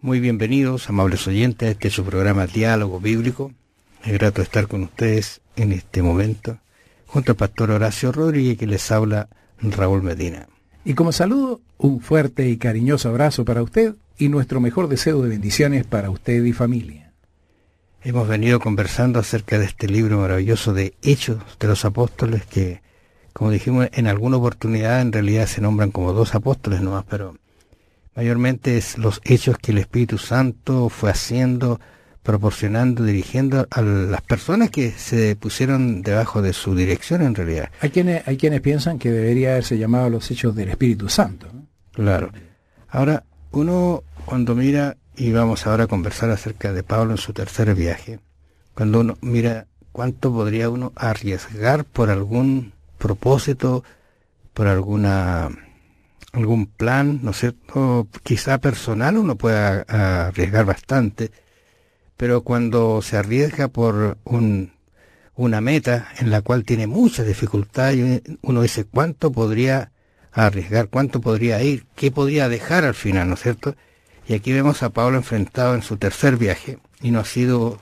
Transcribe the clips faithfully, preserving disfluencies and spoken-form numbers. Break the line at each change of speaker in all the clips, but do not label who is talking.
Muy bienvenidos, amables oyentes, a este su programa Diálogo Bíblico. Es grato estar con ustedes en este momento, junto al pastor Horacio Rodríguez, que les habla Raúl Medina.
Y como saludo, un fuerte y cariñoso abrazo para usted y nuestro mejor deseo de bendiciones para usted y familia.
Hemos venido conversando acerca de este libro maravilloso de Hechos de los Apóstoles, que, como dijimos en alguna oportunidad, en realidad se nombran como dos apóstoles nomás, pero mayormente es los hechos que el Espíritu Santo fue haciendo, proporcionando, dirigiendo a las personas que se pusieron debajo de su dirección en realidad.
Hay quienes, hay quienes piensan que debería haberse llamado los hechos del Espíritu Santo, ¿no?
Claro. Ahora, uno cuando mira, y vamos ahora a conversar acerca de Pablo en su tercer viaje, cuando uno mira cuánto podría uno arriesgar por algún propósito, por alguna... algún plan, ¿no es cierto? Quizá personal uno pueda arriesgar bastante, pero cuando se arriesga por un, una meta en la cual tiene mucha dificultad, uno dice cuánto podría arriesgar, cuánto podría ir, qué podría dejar al final, ¿no es cierto? Y aquí vemos a Pablo enfrentado en su tercer viaje, y no ha sido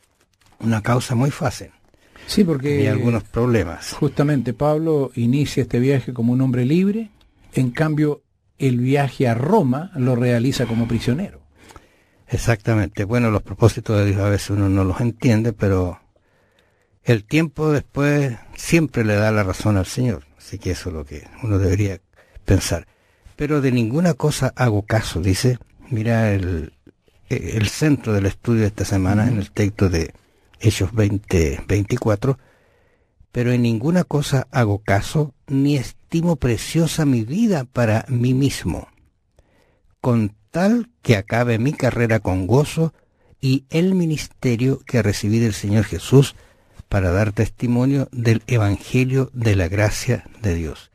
una causa muy fácil.
Sí, porque...
Hay algunos problemas.
Justamente Pablo inicia este viaje como un hombre libre. En cambio, el viaje a Roma lo realiza como prisionero.
Exactamente. Bueno, los propósitos de Dios a veces uno no los entiende, pero el tiempo después siempre le da la razón al Señor. Así que eso es lo que uno debería pensar. Pero de ninguna cosa hago caso, dice. Mira el, el centro del estudio de esta semana, uh-huh, en el texto de Hechos veinte veinticuatro. Pero en ninguna cosa hago caso, ni estimo preciosa mi vida para mí mismo, con tal que acabe mi carrera con gozo y el ministerio que recibí del Señor Jesús para dar testimonio del Evangelio de la gracia de Dios.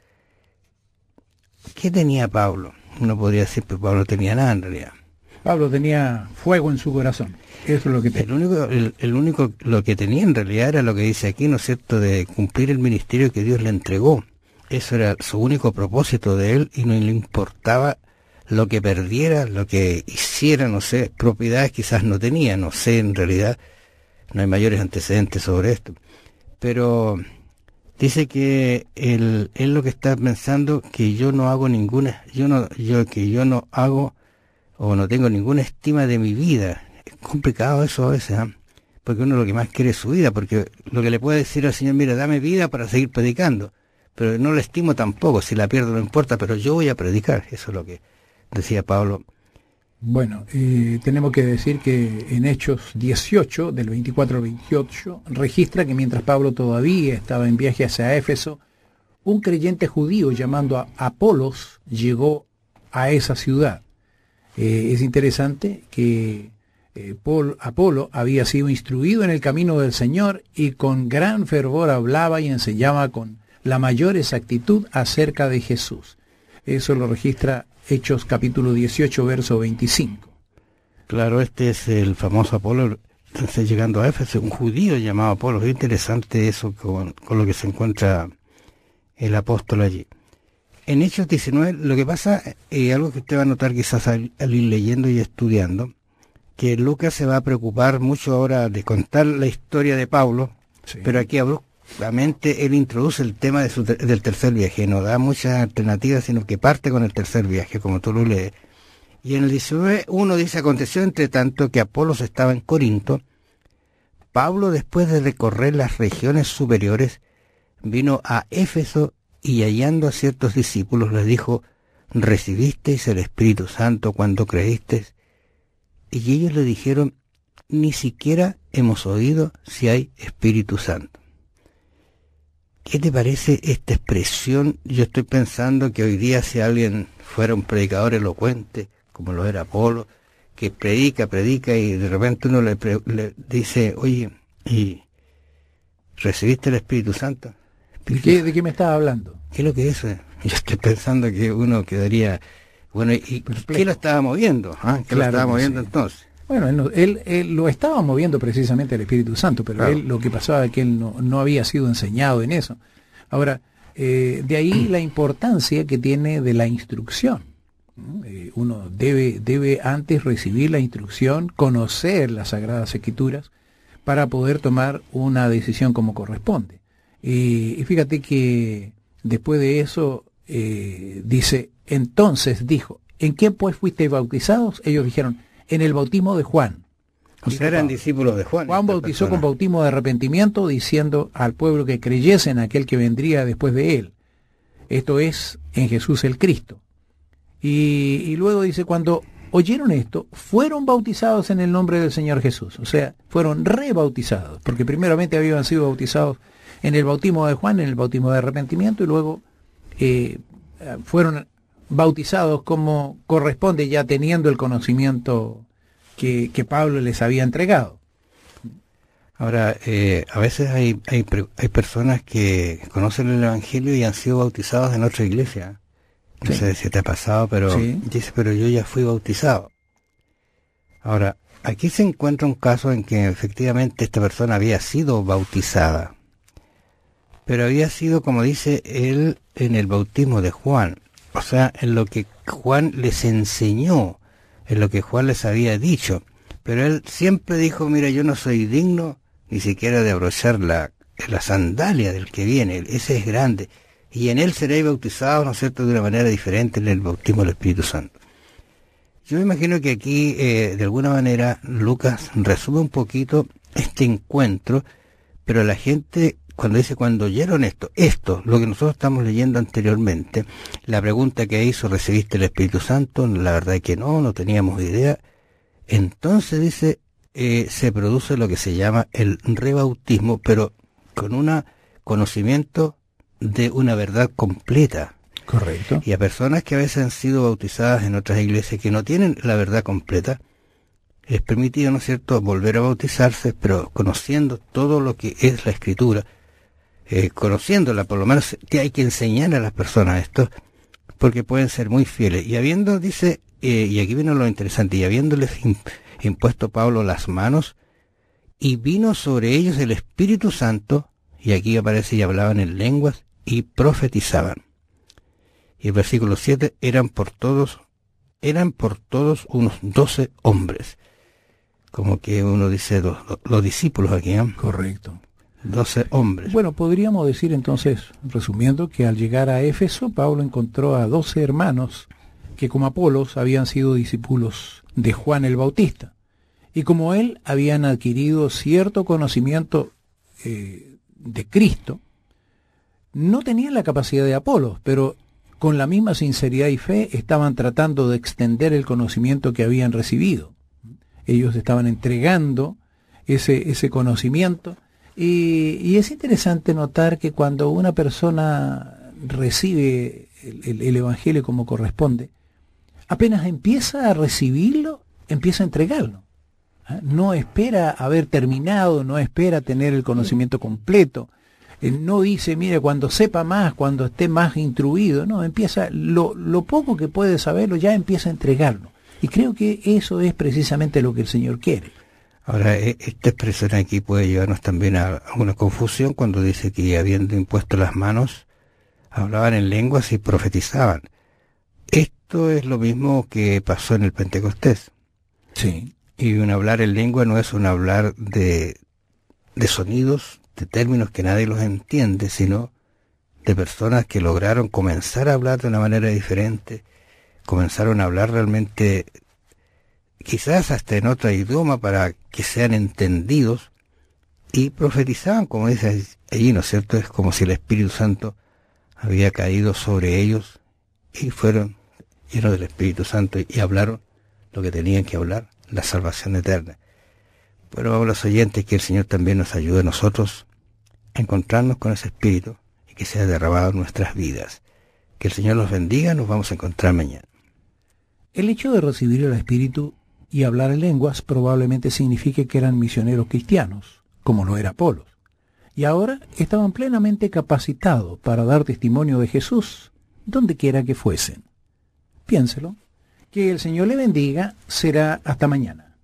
¿Qué tenía Pablo? Uno podría decir que Pablo no tenía nada en realidad.
Pablo tenía fuego en su corazón. Eso es lo que tenía.
El único, el, el único, lo que tenía en realidad era lo que dice aquí, ¿no es cierto?, de cumplir el ministerio que Dios le entregó. Eso era su único propósito de él, y no le importaba lo que perdiera, lo que hiciera, no sé, propiedades quizás no tenía, no sé, en realidad no hay mayores antecedentes sobre esto. Pero dice que él, él lo que está pensando, que yo no hago ninguna, yo no, yo que yo no hago o no tengo ninguna estima de mi vida. Es complicado eso a veces, ¿eh? Porque uno lo que más quiere es su vida, porque lo que le puede decir al Señor, mira, dame vida para seguir predicando, pero no la estimo tampoco, si la pierdo no importa, pero yo voy a predicar. Eso es lo que decía Pablo.
Bueno, eh, tenemos que decir que en Hechos dieciocho, del veinticuatro al veintiocho, registra que mientras Pablo todavía estaba en viaje hacia Éfeso, un creyente judío llamado a Apolos llegó a esa ciudad. Eh, es interesante que eh, Paul, Apolo había sido instruido en el camino del Señor y con gran fervor hablaba y enseñaba con la mayor exactitud acerca de Jesús. Eso lo registra Hechos capítulo dieciocho, verso veinticinco.
Claro, este es el famoso Apolo, entonces llegando a Éfeso, un judío llamado Apolo. Es interesante eso con, con lo que se encuentra el apóstol allí. En Hechos diecinueve, lo que pasa, eh, algo que usted va a notar quizás al, al ir leyendo y estudiando, que Lucas se va a preocupar mucho ahora de contar la historia de Pablo, sí, pero aquí abruptamente él introduce el tema de su, del tercer viaje, no da muchas alternativas, sino que parte con el tercer viaje, como tú lo lees. Y en el diecinueve, uno dice, aconteció entre tanto que Apolos estaba en Corinto, Pablo, después de recorrer las regiones superiores, vino a Éfeso, y hallando a ciertos discípulos les dijo, ¿recibisteis el Espíritu Santo cuando creísteis? Y ellos le dijeron, ni siquiera hemos oído si hay Espíritu Santo. ¿Qué te parece esta expresión? Yo estoy pensando que hoy día si alguien fuera un predicador elocuente, como lo era Apolo, que predica, predica y de repente uno le, pre- le dice, oye, ¿y recibiste el Espíritu Santo?
¿De qué, ¿De qué me estás hablando?
¿Qué es lo que es? Yo estoy pensando que uno quedaría... Bueno, ¿y Perplejo. ¿Qué lo estaba moviendo? ¿Ah? ¿Qué claro lo estaba moviendo sí. entonces?
Bueno, él, él, él lo estaba moviendo precisamente el Espíritu Santo, pero claro. él lo que pasaba es que él no, no había sido enseñado en eso. Ahora, eh, de ahí la importancia que tiene de la instrucción. Eh, uno debe, debe antes recibir la instrucción, conocer las Sagradas Escrituras, para poder tomar una decisión como corresponde. Eh, y fíjate que después de eso, eh, dice, entonces dijo, ¿en qué pues fuisteis bautizados? Ellos dijeron, en el bautismo de Juan.
O sea, eran discípulos de Juan.
Juan bautizó con bautismo de arrepentimiento, diciendo al pueblo que creyese en aquel que vendría después de él. Esto es, en Jesús el Cristo. Y, y luego dice, cuando oyeron esto, fueron bautizados en el nombre del Señor Jesús. O sea, fueron rebautizados, porque primeramente habían sido bautizados en el bautismo de Juan, en el bautismo de arrepentimiento, y luego eh, fueron bautizados como corresponde, ya teniendo el conocimiento que, que Pablo les había entregado.
Ahora, eh, a veces hay, hay, hay personas que conocen el Evangelio y han sido bautizados en otra iglesia. No sí. sé si te ha pasado, pero sí. dice, pero yo ya fui bautizado. Ahora, aquí se encuentra un caso en que efectivamente esta persona había sido bautizada, pero había sido, como dice él, en el bautismo de Juan, o sea, en lo que Juan les enseñó, en lo que Juan les había dicho, pero él siempre dijo, mira, yo no soy digno ni siquiera de abrochar la, la sandalia del que viene, ese es grande, y en él seréis bautizados, ¿no es cierto?, de una manera diferente en el bautismo del Espíritu Santo. Yo me imagino que aquí, eh, de alguna manera, Lucas resume un poquito este encuentro, pero la gente, cuando dice, cuando oyeron esto, esto, lo que nosotros estamos leyendo anteriormente, la pregunta que hizo, ¿recibiste el Espíritu Santo? La verdad es que no, no teníamos idea. Entonces dice, eh, se produce lo que se llama el rebautismo, pero con un conocimiento de una verdad completa.
Correcto.
Y a personas que a veces han sido bautizadas en otras iglesias que no tienen la verdad completa, es permitido, ¿no es cierto?, volver a bautizarse, pero conociendo todo lo que es la Escritura, eh, conociéndola, por lo menos que hay que enseñar a las personas esto, porque pueden ser muy fieles. Y habiendo, dice, eh, y aquí viene lo interesante, y habiéndoles imp- impuesto Pablo las manos, y vino sobre ellos el Espíritu Santo, y aquí aparece y hablaban en lenguas, y profetizaban. Y el versículo siete, eran por todos, eran por todos unos doce hombres. Como que uno dice, los, los discípulos aquí, ¿eh?
Correcto.
Doce hombres.
Bueno, podríamos decir entonces, resumiendo, que al llegar a Éfeso, Pablo encontró a doce hermanos que como Apolos habían sido discípulos de Juan el Bautista. Y como él habían adquirido cierto conocimiento eh, de Cristo, no tenían la capacidad de Apolos, pero con la misma sinceridad y fe estaban tratando de extender el conocimiento que habían recibido. Ellos estaban entregando ese, ese conocimiento. Y, y es interesante notar que cuando una persona recibe el, el, el Evangelio como corresponde, apenas empieza a recibirlo, empieza a entregarlo. ¿Eh? No espera haber terminado, no espera tener el conocimiento completo. Eh, no dice, mire, cuando sepa más, cuando esté más instruido. No, empieza, lo, lo poco que puede saberlo, ya empieza a entregarlo. Y creo que eso es precisamente lo que el Señor quiere.
Ahora, esta expresión aquí puede llevarnos también a una confusión cuando dice que habiendo impuesto las manos, hablaban en lenguas y profetizaban. Esto es lo mismo que pasó en el Pentecostés.
Sí.
Y un hablar en lengua no es un hablar de, de sonidos, de términos que nadie los entiende, sino de personas que lograron comenzar a hablar de una manera diferente, comenzaron a hablar realmente, quizás hasta en otro idioma para que sean entendidos, y profetizaban, como dice allí, ¿no es cierto? Es como si el Espíritu Santo había caído sobre ellos y fueron llenos del Espíritu Santo y hablaron lo que tenían que hablar, la salvación eterna. Pero vamos, los oyentes, que el Señor también nos ayude a nosotros a encontrarnos con ese Espíritu y que sea derramado en nuestras vidas. Que el Señor los bendiga, nos vamos a encontrar mañana.
El hecho de recibir el Espíritu y hablar en lenguas probablemente signifique que eran misioneros cristianos, como lo era Apolos, y ahora estaban plenamente capacitados para dar testimonio de Jesús, donde quiera que fuesen. Piénselo. Que el Señor le bendiga. Será hasta mañana.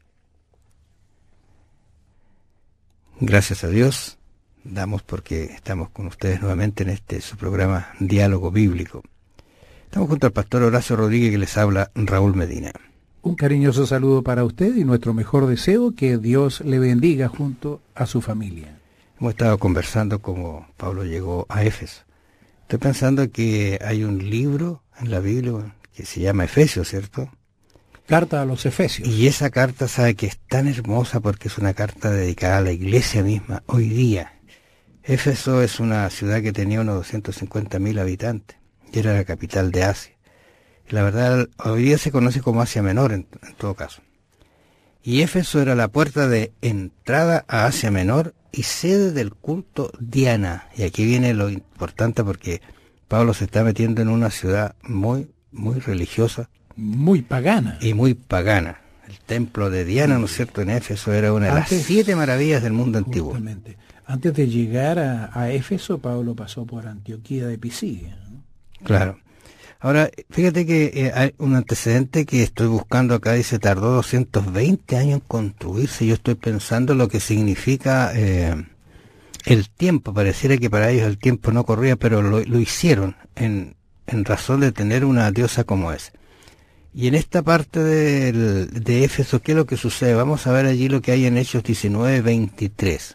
Gracias a Dios, damos porque estamos con ustedes nuevamente en este su programa Diálogo Bíblico. Estamos junto al pastor Horacio Rodríguez, que les habla Raúl Medina.
Un cariñoso saludo para usted y nuestro mejor deseo, que Dios le bendiga junto a su familia.
Hemos estado conversando como Pablo llegó a Éfeso. Estoy pensando que hay un libro en la Biblia que se llama Efesios, ¿cierto?
Carta a los Efesios.
Y esa carta, sabe que es tan hermosa porque es una carta dedicada a la iglesia misma hoy día. Éfeso es una ciudad que tenía unos doscientos cincuenta mil habitantes y era la capital de Asia. La verdad, hoy día se conoce como Asia Menor en, en todo caso. Y Éfeso era la puerta de entrada a Asia Menor y sede del culto Diana. Y aquí viene lo importante, porque Pablo se está metiendo en una ciudad muy, muy religiosa.
Muy pagana.
Y muy pagana. El templo de Diana, ¿no es cierto?, en Éfeso era una de Antes, las siete maravillas del mundo antiguo.
Justamente. Antes de llegar a, a Éfeso, Pablo pasó por Antioquía de Pisidia, ¿no?
Claro. Ahora, fíjate que eh, hay un antecedente que estoy buscando acá, dice, tardó doscientos veinte años en construirse. Yo estoy pensando lo que significa eh, el tiempo. Pareciera que para ellos el tiempo no corría, pero lo, lo hicieron en, en razón de tener una diosa como esa. Y en esta parte del, de Éfeso, ¿qué es lo que sucede? Vamos a ver allí lo que hay en Hechos diecinueve veintitrés.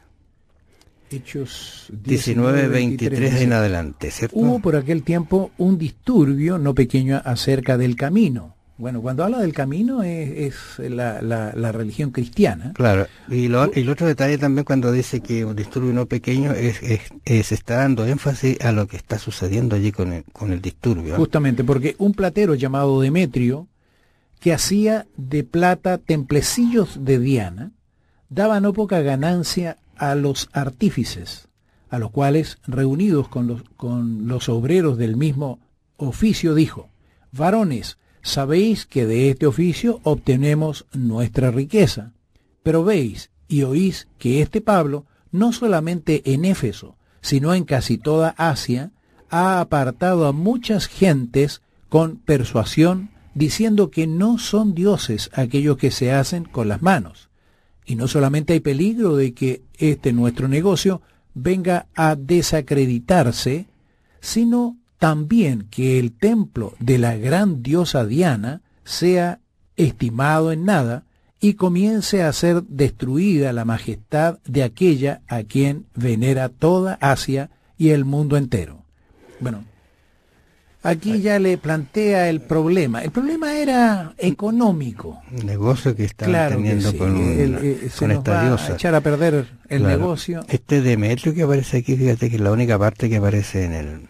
Hechos
diecinueve veintitrés en adelante, ¿cierto?
Hubo por aquel tiempo un disturbio no pequeño acerca del camino. Bueno, cuando habla del camino es, es la, la, la religión cristiana.
Claro, y, lo, y el otro detalle también cuando dice que un disturbio no pequeño es, es, es está dando énfasis a lo que está sucediendo allí con el, con el disturbio.
Justamente, porque un platero llamado Demetrio, que hacía de plata templecillos de Diana, daba no poca ganancia a los artífices, a los cuales, reunidos con los, con los obreros del mismo oficio, dijo: varones, sabéis que de este oficio obtenemos nuestra riqueza, pero veis y oís que este Pablo, no solamente en Éfeso, sino en casi toda Asia, ha apartado a muchas gentes con persuasión, diciendo que no son dioses aquellos que se hacen con las manos. Y no solamente hay peligro de que este nuestro negocio venga a desacreditarse, sino también que el templo de la gran diosa Diana sea estimado en nada y comience a ser destruida la majestad de aquella a quien venera toda Asia y el mundo entero. Bueno, aquí ya le plantea el problema. El problema era económico.
Un negocio que estaban
claro
teniendo
sí.
con, un,
el, el,
con esta diosa.
A echar a perder el
claro.
negocio.
Este Demetrio que aparece aquí, fíjate que es la única parte que aparece en el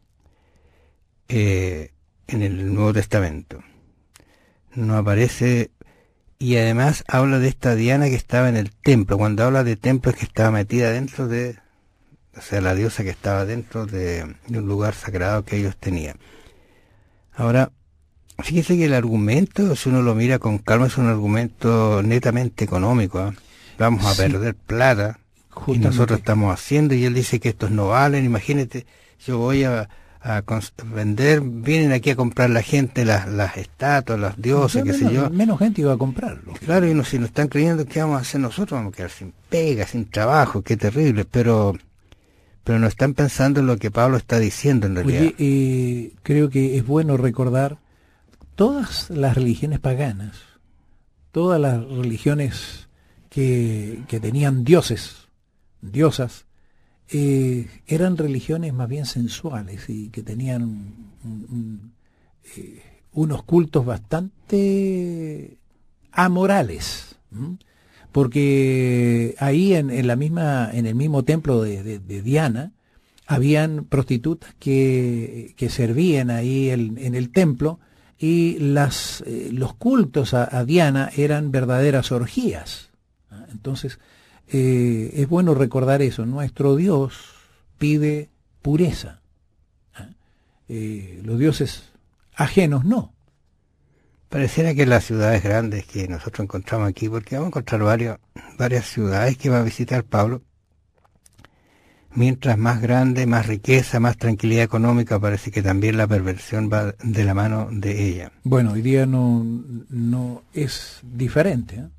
eh, en el Nuevo Testamento. No aparece, y además habla de esta Diana que estaba en el templo. Cuando habla de templo es que estaba metida dentro de, o sea, la diosa que estaba dentro de, de un lugar sagrado que ellos tenían. Ahora, fíjese que el argumento, si uno lo mira con calma, es un argumento netamente económico, ¿eh? Vamos a sí. perder plata, justamente. Y nosotros estamos haciendo, y él dice que estos no valen. Imagínate, yo voy a, a vender, vienen aquí a comprar la gente las, las estatuas, las diosas, qué sé yo.
Menos gente iba a comprarlo.
Claro, y no, si nos están creyendo, ¿qué vamos a hacer nosotros? Vamos a quedar sin pega, sin trabajo, qué terrible, pero... pero no están pensando en lo que Pablo está diciendo en realidad.
Oye, eh, creo que es bueno recordar todas las religiones paganas, todas las religiones que, que tenían dioses, diosas, eh, eran religiones más bien sensuales y que tenían un, un, eh, unos cultos bastante amorales, ¿m? Porque ahí en, en la misma en el mismo templo de, de, de Diana habían prostitutas que, que servían ahí el, en el templo, y las eh, los cultos a, a Diana eran verdaderas orgías. Entonces eh, es bueno recordar eso. Nuestro Dios pide pureza. Eh, los dioses ajenos no.
Pareciera que las ciudades grandes que nosotros encontramos aquí, porque vamos a encontrar varios, varias ciudades que va a visitar Pablo, mientras más grande, más riqueza, más tranquilidad económica, parece que también la perversión va de la mano de ella.
Bueno, hoy día no, no es diferente, ¿eh?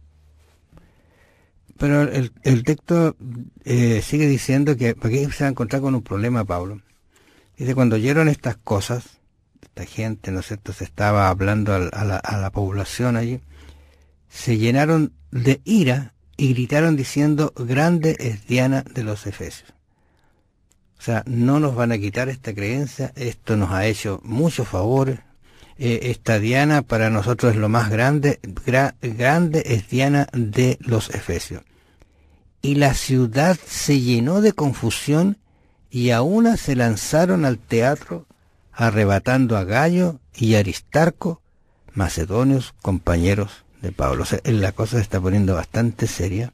Pero el, el texto eh, sigue diciendo que, porque se va a encontrar con un problema, Pablo. Dice, cuando oyeron estas cosas, esta gente, ¿no es cierto?, se estaba hablando a la, a la población allí, se llenaron de ira y gritaron diciendo: grande es Diana de los Efesios. O sea, no nos van a quitar esta creencia, esto nos ha hecho muchos favores, eh, esta Diana para nosotros es lo más grande, gra, grande es Diana de los Efesios. Y la ciudad se llenó de confusión y a una se lanzaron al teatro, arrebatando a Gayo y Aristarco, macedonios, compañeros de Pablo. O sea, la cosa se está poniendo bastante seria.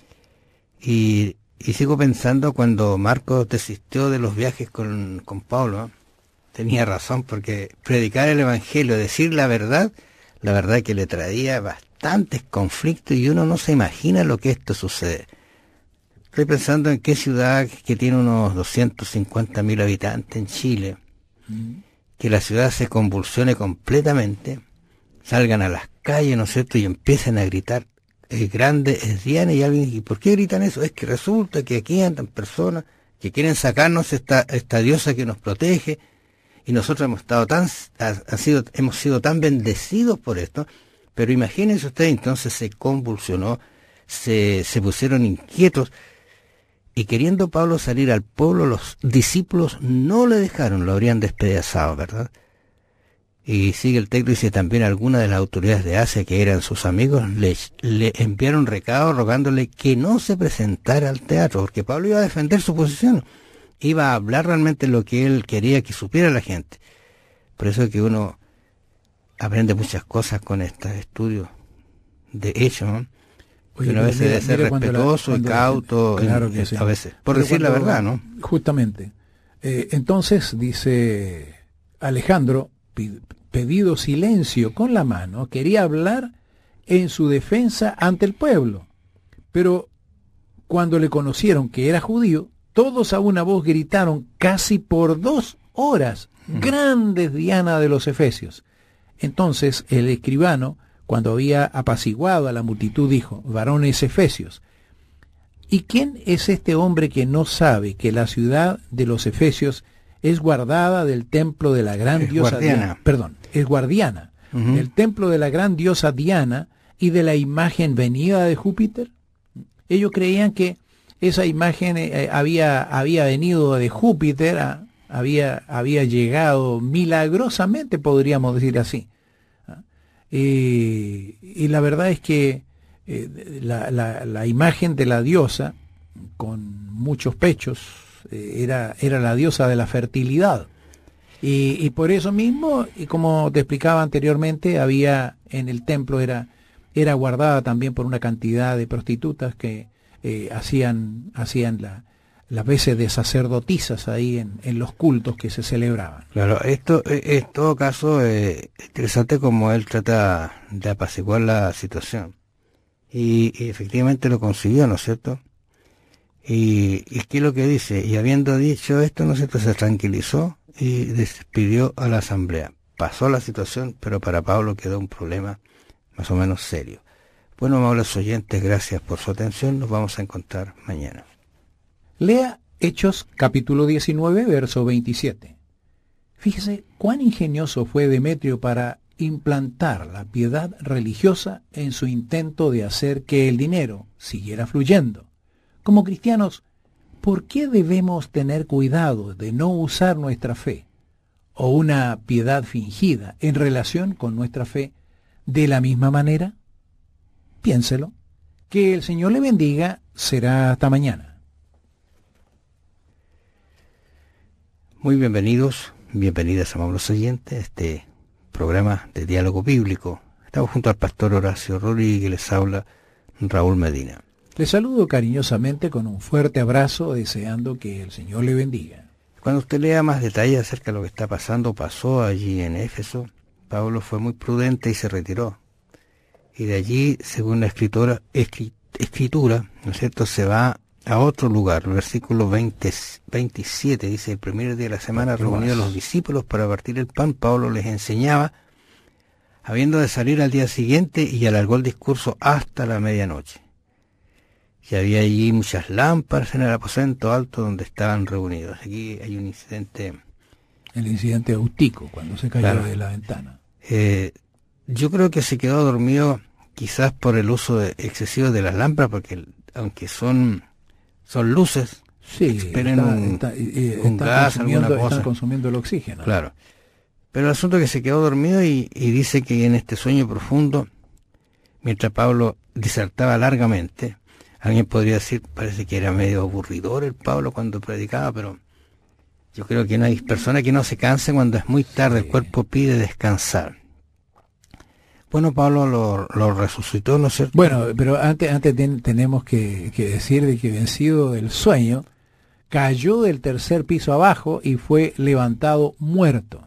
Y, y sigo pensando cuando Marcos desistió de los viajes con, con Pablo, ¿eh? Tenía razón, porque predicar el Evangelio, decir la verdad, la verdad que le traía bastantes conflictos y uno no se imagina lo que esto sucede. Estoy pensando en qué ciudad que tiene unos doscientos cincuenta mil habitantes en Chile, mm. que la ciudad se convulsione completamente, salgan a las calles, ¿no es cierto?, y empiezan a gritar: es grande es Diana, y alguien dice: ¿y por qué gritan eso? Es que resulta que aquí andan personas que quieren sacarnos esta, esta diosa que nos protege, y nosotros hemos estado tan, ha, ha sido, hemos sido tan bendecidos por esto. Pero imagínense ustedes, entonces se convulsionó, se, se pusieron inquietos, y queriendo Pablo salir al pueblo, los discípulos no le dejaron, lo habrían despedazado, ¿verdad? Y sigue el texto, dice: también algunas de las autoridades de Asia, que eran sus amigos, le, le enviaron recado rogándole que no se presentara al teatro, porque Pablo iba a defender su posición, iba a hablar realmente lo que él quería que supiera la gente. Por eso es que uno aprende muchas cosas con estos estudios de hecho, ¿no? Oye, una vez debe ser respetuoso la, y cauto,
claro
en,
que sí.
a veces, por pero decir cuando, la verdad, ¿no?
Justamente. Eh, entonces, dice Alejandro, pedido silencio con la mano, quería hablar en su defensa ante el pueblo. Pero cuando le conocieron que era judío, todos a una voz gritaron casi por dos horas: mm. grande es Diana de los Efesios. Entonces el escribano, cuando había apaciguado a la multitud, dijo: varones efesios, ¿y quién es este hombre que no sabe que la ciudad de los Efesios es guardada del templo de la gran es diosa guardiana. Diana? Perdón, es guardiana uh-huh. del templo de la gran diosa Diana y de la imagen venida de Júpiter. Ellos creían que esa imagen eh, había, había venido de Júpiter, a, había, había llegado milagrosamente, podríamos decir así. Eh, y la verdad es que eh, la, la, la imagen de la diosa, con muchos pechos, eh, era, era la diosa de la fertilidad. Y, y por eso mismo, y como te explicaba anteriormente, había en el templo, era, era guardada también por una cantidad de prostitutas que eh, hacían, hacían la, las veces de sacerdotisas ahí en, en los cultos que se celebraban.
Claro, esto en todo caso es eh, interesante como él trata de apaciguar la situación. Y, y efectivamente lo consiguió, ¿no es cierto? Y, y ¿qué es lo que dice? Y habiendo dicho esto, ¿no es cierto?, se tranquilizó y despidió a la asamblea. Pasó la situación, pero para Pablo quedó un problema más o menos serio. Bueno, amables oyentes, gracias por su atención. Nos vamos a encontrar mañana.
Lea Hechos capítulo diecinueve, verso veintisiete. Fíjese cuán ingenioso fue Demetrio para implantar la piedad religiosa en su intento de hacer que el dinero siguiera fluyendo. Como cristianos, ¿por qué debemos tener cuidado de no usar nuestra fe o una piedad fingida en relación con nuestra fe de la misma manera? Piénselo. Que el Señor le bendiga. Será hasta mañana.
Muy bienvenidos, bienvenidas, amables oyentes, a este programa de diálogo bíblico. Estamos junto al pastor Horacio Rodríguez, les habla Raúl Medina.
Les saludo cariñosamente con un fuerte abrazo, deseando que el Señor le bendiga.
Cuando usted lea más detalles acerca de lo que está pasando, pasó allí en Éfeso, Pablo fue muy prudente y se retiró. Y de allí, según la escritura, escrit, escritura, ¿no es cierto?, se va a otro lugar. El versículo veinte, veintisiete dice: el primer día de la semana, reunidos los discípulos para partir el pan, Pablo les enseñaba, habiendo de salir al día siguiente, y alargó el discurso hasta la medianoche. Y había allí muchas lámparas en el aposento alto donde estaban reunidos. Aquí hay un incidente
El incidente de Eutico, cuando se cayó claro. de la ventana.
Eh, yo creo que se quedó dormido quizás por el uso de, excesivo de las lámparas, porque aunque son, son luces,
sí,
expelen
está,
un,
está, eh,
un gas, alguna cosa.
Están consumiendo el oxígeno.
Claro. Pero el asunto es que se quedó dormido y, y dice que en este sueño profundo, mientras Pablo disertaba largamente, alguien podría decir, parece que era medio aburridor el Pablo cuando predicaba, pero yo creo que no hay persona que no se canse cuando es muy tarde, sí. El cuerpo pide descansar. Bueno, Pablo lo, lo resucitó, ¿no es cierto?
Bueno, pero antes, antes ten, tenemos que, que decir de que vencido del sueño, cayó del tercer piso abajo y fue levantado muerto.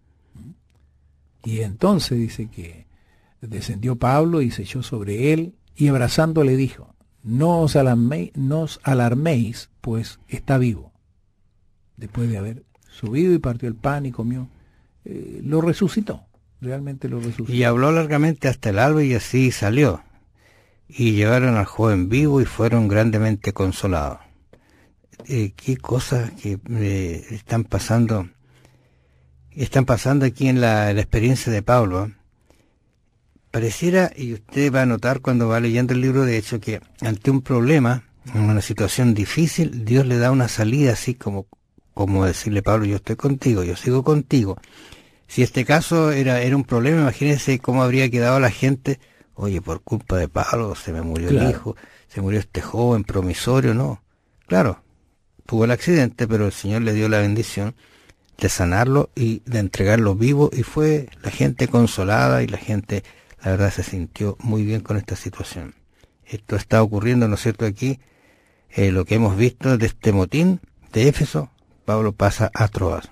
Y entonces dice que descendió Pablo y se echó sobre él y abrazándole dijo, no os alarméis, no os alarméis, pues está vivo. Después de haber subido y partió el pan y comió, eh, lo resucitó, realmente lo resucitó.
Y habló largamente hasta el alba y así salió. Y llevaron al joven vivo y fueron grandemente consolados. Eh, qué cosas que eh, están pasando, están pasando aquí en la, en la experiencia de Pablo, ¿eh? Pareciera, y usted va a notar cuando va leyendo el libro de Hechos, que ante un problema, en una situación difícil, Dios le da una salida así como, como decirle, Pablo, yo estoy contigo, yo sigo contigo. Si este caso era, era un problema, imagínense cómo habría quedado la gente, oye, por culpa de Pablo se me murió claro. el hijo, se murió este joven promisorio, no. Claro, tuvo el accidente, pero el Señor le dio la bendición de sanarlo y de entregarlo vivo, y fue la gente consolada y la gente, la verdad, se sintió muy bien con esta situación. Esto está ocurriendo, ¿no es cierto?, aquí, eh, lo que hemos visto de este motín de Éfeso, Pablo pasa a Troas.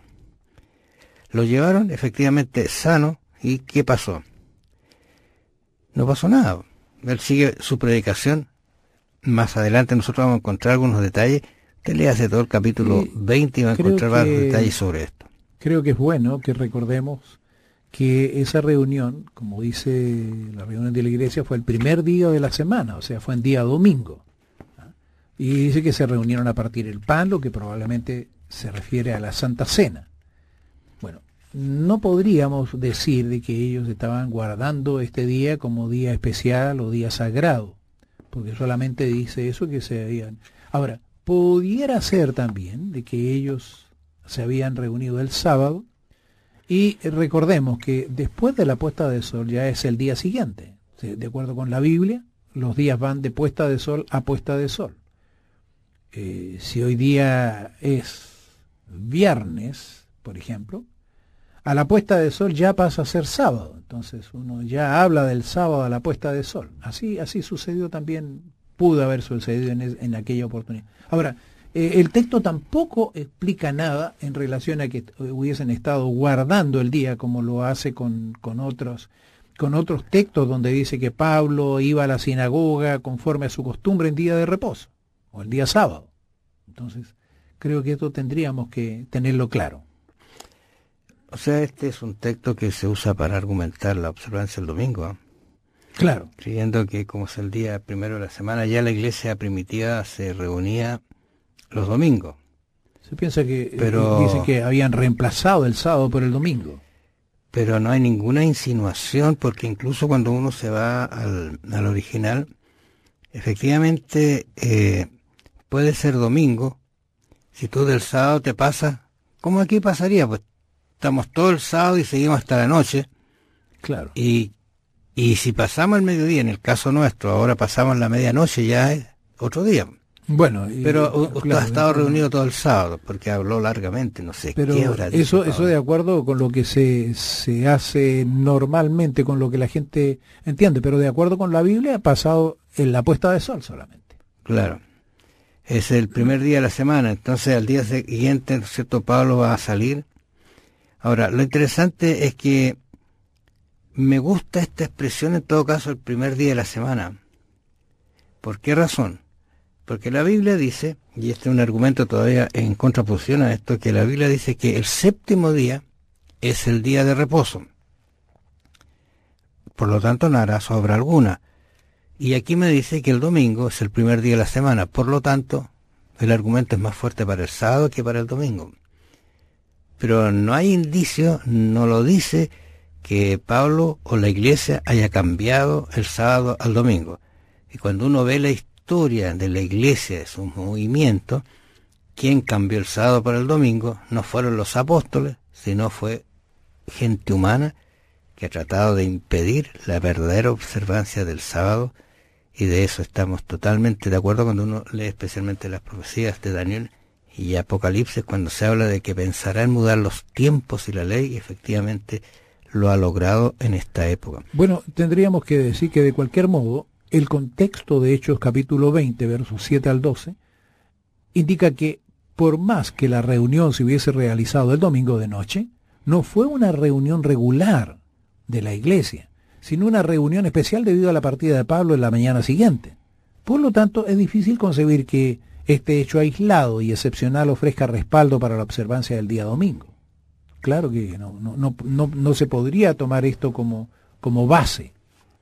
Lo llevaron efectivamente sano, ¿y qué pasó? No pasó nada. Él sigue su predicación. Más adelante nosotros vamos a encontrar algunos detalles. Usted le hace todo el capítulo y veinte y va a encontrar varios detalles sobre esto.
Creo que es bueno que recordemos que esa reunión, como dice la reunión de la iglesia, fue el primer día de la semana, o sea, fue en día domingo. Y dice que se reunieron a partir el pan, lo que probablemente se refiere a la Santa Cena. Bueno, no podríamos decir de que ellos estaban guardando este día como día especial o día sagrado, porque solamente dice eso, que se habían... Ahora, pudiera ser también de que ellos se habían reunido el sábado, y recordemos que después de la puesta de sol ya es el día siguiente. De acuerdo con la Biblia, los días van de puesta de sol a puesta de sol. Eh, si hoy día es viernes, por ejemplo, a la puesta de sol ya pasa a ser sábado. Entonces uno ya habla del sábado a la puesta de sol. Así, así sucedió también, pudo haber sucedido en, en aquella oportunidad. Ahora, eh, el texto tampoco explica nada en relación a que hubiesen estado guardando el día, como lo hace con, con otros, con otros textos donde dice que Pablo iba a la sinagoga conforme a su costumbre en día de reposo, o el día sábado. Entonces, creo que esto tendríamos que tenerlo claro.
O sea, este es un texto que se usa para argumentar la observancia del domingo, ¿eh?
Claro.
Creyendo que como es el día primero de la semana, ya la iglesia primitiva se reunía los domingos.
Se piensa que, pero, dice que habían reemplazado el sábado por el domingo.
Pero no hay ninguna insinuación, porque incluso cuando uno se va al, al original, efectivamente eh, puede ser domingo. Si tú del sábado te pasas, ¿cómo aquí pasaría? Pues estamos todo el sábado y seguimos hasta la noche.
Claro.
Y, y si pasamos el mediodía, en el caso nuestro, ahora pasamos la medianoche, ya es otro día.
Bueno, y,
pero usted
claro,
ha estado
claro.
reunido todo el sábado, porque habló largamente, no sé
pero
qué habrá dicho.
Eso, eso de acuerdo con lo que se, se hace normalmente, con lo que la gente entiende, pero de acuerdo con la Biblia ha pasado en la puesta de sol solamente.
Claro. Es el primer día de la semana, entonces al día siguiente, ¿no es cierto?, Pablo va a salir. Ahora, lo interesante es que me gusta esta expresión, en todo caso, el primer día de la semana. ¿Por qué razón? Porque la Biblia dice, y este es un argumento todavía en contraposición a esto, que la Biblia dice que el séptimo día es el día de reposo. Por lo tanto, no hará obra alguna. Y aquí me dice que el domingo es el primer día de la semana. Por lo tanto, el argumento es más fuerte para el sábado que para el domingo. pero no hay indicio, no lo dice, que Pablo o la iglesia haya cambiado el sábado al domingo. Y cuando uno ve la historia de la iglesia, de sus movimientos, quien cambió el sábado para el domingo no fueron los apóstoles, sino fue gente humana que ha tratado de impedir la verdadera observancia del sábado, y de eso estamos totalmente de acuerdo cuando uno lee especialmente las profecías de Daniel y Apocalipsis, cuando se habla de que pensará en mudar los tiempos y la ley, y efectivamente lo ha logrado en esta época.
Bueno, tendríamos que decir que de cualquier modo, el contexto de Hechos capítulo veinte, versos siete al doce, indica que por más que la reunión se hubiese realizado el domingo de noche, no fue una reunión regular de la iglesia, sino una reunión especial debido a la partida de Pablo en la mañana siguiente. Por lo tanto, es difícil concebir que este hecho aislado y excepcional ofrezca respaldo para la observancia del día domingo. Claro que no, no, no, no, no se podría tomar esto como, como base.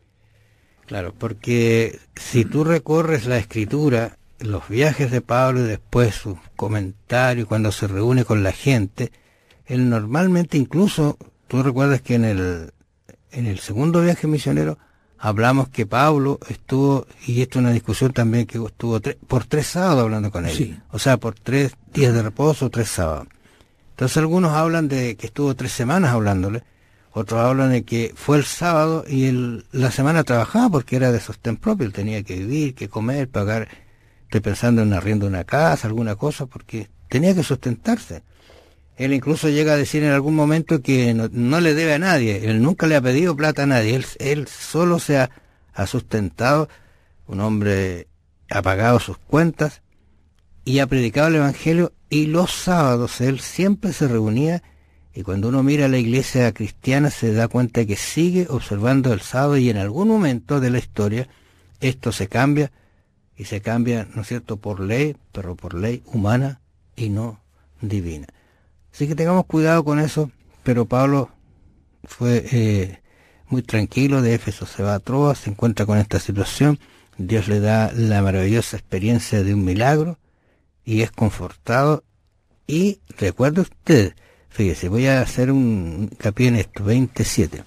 Claro, porque si tú recorres la escritura, los viajes de Pablo y después sus comentarios cuando se reúne con la gente, él normalmente, incluso, tú recuerdas que en el, en el segundo viaje misionero hablamos que Pablo estuvo, y esto es una discusión también, que estuvo tre por tres sábados hablando con él.
Sí.
O sea, por tres días de reposo, tres sábados. Entonces algunos hablan de que estuvo tres semanas hablándole, otros hablan de que fue el sábado y el, la semana trabajaba porque era de sostén propio, él tenía que vivir, que comer, pagar, estoy pensando en arriendo de una casa, alguna cosa, porque tenía que sustentarse. Él incluso llega a decir en algún momento que no, no le debe a nadie, él nunca le ha pedido plata a nadie, él, él solo se ha, ha sustentado, un hombre ha pagado sus cuentas y ha predicado el Evangelio, y los sábados él siempre se reunía, y cuando uno mira la iglesia cristiana se da cuenta que sigue observando el sábado, y en algún momento de la historia esto se cambia, y se cambia, ¿no es cierto?, por ley, pero por ley humana y no divina. Así que tengamos cuidado con eso, pero Pablo fue eh, muy tranquilo, de Éfeso se va a Troas, se encuentra con esta situación, Dios le da la maravillosa experiencia de un milagro, y es confortado, y recuerde usted, fíjese, voy a hacer un hincapié en esto, veintisiete.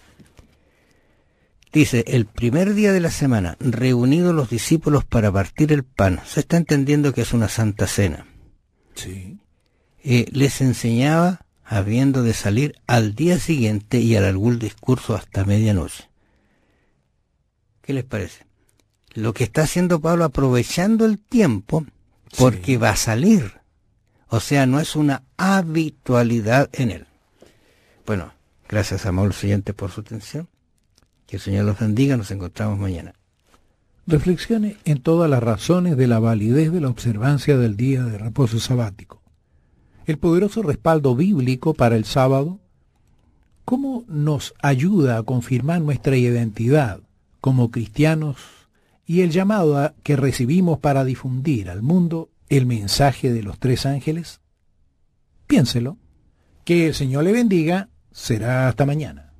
Dice, el primer día de la semana, reunidos los discípulos para partir el pan, se está entendiendo que es una santa cena.
Sí.
Eh, les enseñaba, habiendo de salir al día siguiente y alargó el discurso hasta medianoche. ¿Qué les parece? Lo que está haciendo Pablo, aprovechando el tiempo, porque sí, va a salir. O sea, no es una habitualidad en él. Bueno, gracias, amables oyentes, por su atención. Que el Señor los bendiga. Nos encontramos mañana.
Reflexione en todas las razones de la validez de la observancia del día de reposo sabático. El poderoso respaldo bíblico para el sábado, ¿cómo nos ayuda a confirmar nuestra identidad como cristianos y el llamado a que recibimos para difundir al mundo el mensaje de los tres ángeles? Piénselo. Que el Señor le bendiga. Será hasta mañana.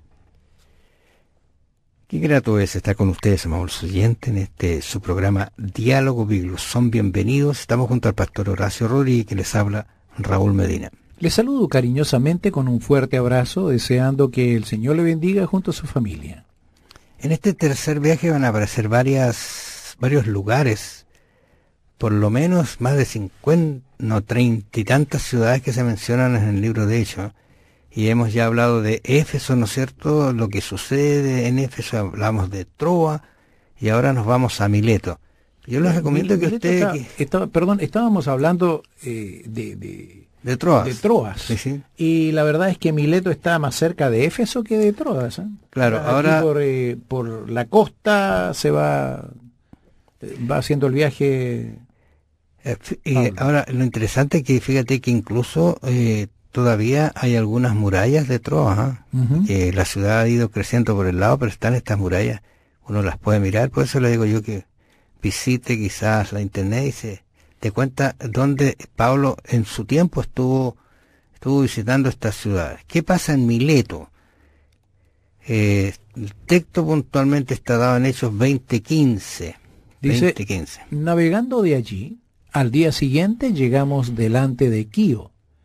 Qué grato es estar con ustedes, amables oyentes, en este su programa Diálogo Bíblico. Son bienvenidos. Estamos junto al pastor Horacio Rodríguez, que les habla Raúl Medina.
Les saludo cariñosamente con un fuerte abrazo, deseando que el Señor le bendiga junto a su familia.
En este tercer viaje van a aparecer varias, varios lugares, por lo menos más de cincuenta, no, treinta y tantas ciudades que se mencionan en el libro de Hechos. Y hemos ya hablado de Éfeso, ¿no es cierto?, lo que sucede en Éfeso, hablamos de Troa, y ahora nos vamos a Mileto. Yo les recomiendo que ustedes...
Está, está, perdón, estábamos hablando eh, de, de,
de Troas.
De Troas.
Sí, sí.
Y la verdad es que Mileto está más cerca de Éfeso que de Troas. ¿eh?
Claro,
Aquí
ahora...
Por, eh, por la costa se va, va haciendo el viaje...
Eh, eh, ahora, lo interesante es que fíjate que incluso eh, todavía hay algunas murallas de Troas. ¿eh? Uh-huh. eh, la ciudad ha ido creciendo por el lado, pero están estas murallas. Uno las puede mirar, por eso le digo yo que visite quizás la internet y se te cuenta dónde Pablo en su tiempo estuvo estuvo visitando estas ciudades. ¿Qué pasa en Mileto? Eh, el texto puntualmente está dado en Hechos veinte quince.
Dice,
veinte quince.
Navegando de allí, al día siguiente llegamos delante de Quío,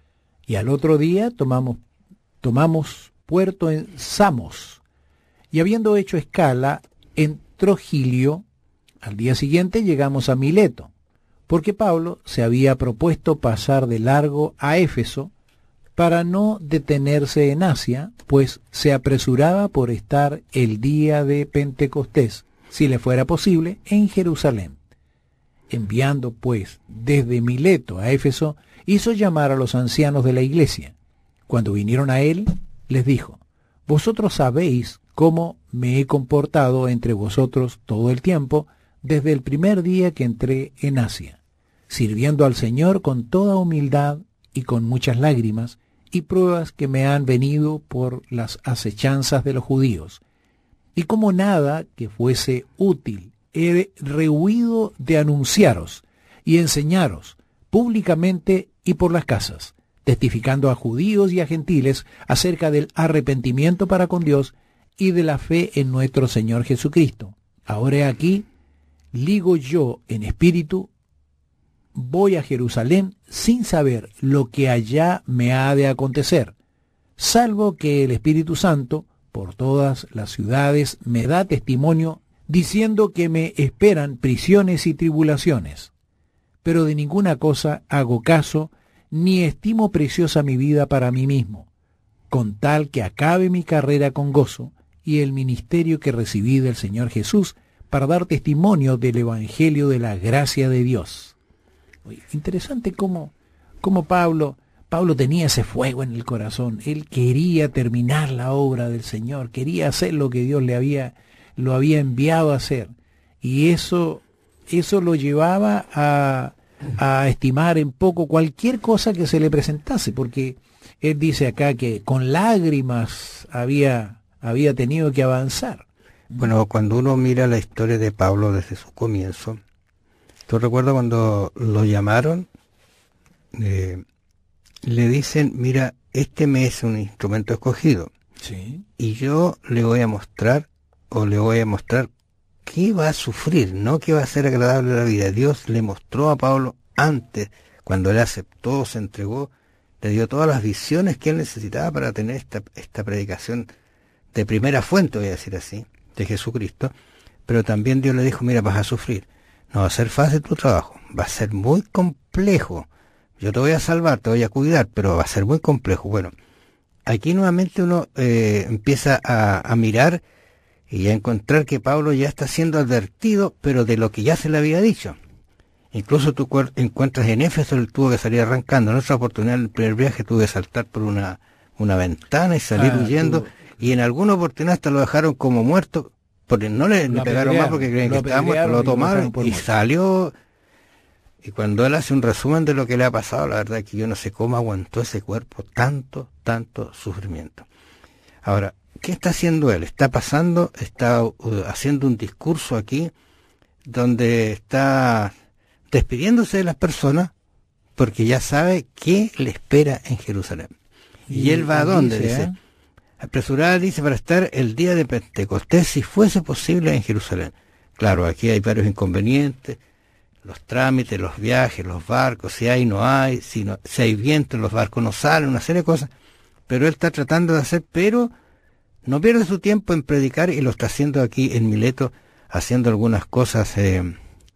y al otro día tomamos, tomamos puerto en Samos, y habiendo hecho escala en Trogilio, al día siguiente llegamos a Mileto, porque Pablo se había propuesto pasar de largo a Éfeso para no detenerse en Asia, pues se apresuraba por estar el día de Pentecostés, si le fuera posible, en Jerusalén. Enviando, pues, desde Mileto a Éfeso, hizo llamar a los ancianos de la iglesia. Cuando vinieron a él, les dijo: vosotros sabéis cómo me he comportado entre vosotros todo el tiempo, desde el primer día que entré en Asia, sirviendo al Señor con toda humildad y con muchas lágrimas, y pruebas que me han venido por las acechanzas de los judíos, y como nada que fuese útil he rehuido de anunciaros y enseñaros públicamente y por las casas, testificando a judíos y a gentiles acerca del arrepentimiento para con Dios y de la fe en nuestro Señor Jesucristo. Ahora he aquí, ligo yo en espíritu, voy a Jerusalén sin saber lo que allá me ha de acontecer, salvo que el Espíritu Santo por todas las ciudades me da testimonio, diciendo que me esperan prisiones y tribulaciones. Pero de ninguna cosa hago caso, ni estimo preciosa mi vida para mí mismo, con tal que acabe mi carrera con gozo y el ministerio que recibí del Señor Jesús para dar testimonio del Evangelio de la gracia de Dios. Interesante cómo, cómo Pablo, Pablo tenía ese fuego en el corazón. Él quería terminar la obra del Señor, quería hacer lo que Dios le había, lo había enviado a hacer. Y eso, eso lo llevaba a, a estimar en poco cualquier cosa que se le presentase, porque él dice acá que con lágrimas había, había tenido que avanzar.
Bueno, cuando uno mira la historia de Pablo desde su comienzo, ¿tú recuerdas cuando lo llamaron? Eh, le dicen, mira, este me es un instrumento escogido.
Sí.
Y yo le voy a mostrar, o le voy a mostrar qué va a sufrir, no qué va a ser agradable a la vida. Dios le mostró a Pablo antes, cuando él aceptó, se entregó, le dio todas las visiones que él necesitaba para tener esta, esta predicación de primera fuente, voy a decir así, de Jesucristo. Pero también Dios le dijo, mira, vas a sufrir. No va a ser fácil tu trabajo, va a ser muy complejo. Yo te voy a salvar, te voy a cuidar, pero va a ser muy complejo. Bueno, aquí nuevamente uno eh, empieza a, a mirar y a encontrar que Pablo ya está siendo advertido, pero de lo que ya se le había dicho. Incluso tú encuentras en Éfeso, él tuvo que salir arrancando. En otra oportunidad, en el primer viaje, tuvo que saltar por una, una ventana y salir ah, huyendo. Tú... Y en alguna oportunidad hasta lo dejaron como muerto, porque no le, le pegaron más porque creen que estaba muerto, lo tomaron y, y salió. Y cuando él hace un resumen de lo que le ha pasado, la verdad es que yo no sé cómo aguantó ese cuerpo tanto, tanto sufrimiento. Ahora, ¿qué está haciendo él? Está pasando, está uh, haciendo un discurso aquí donde está despidiéndose de las personas porque ya sabe qué le espera en Jerusalén. Y, y él va a dónde, dice, ¿eh? Apresurada, dice, para estar el día de Pentecostés, si fuese posible, en Jerusalén. Claro, aquí hay varios inconvenientes, los trámites, los viajes, los barcos, si hay, no hay, si, no, si hay viento, los barcos no salen, una serie de cosas, pero él está tratando de hacer, pero no pierde su tiempo en predicar y lo está haciendo aquí en Mileto, haciendo algunas cosas, eh,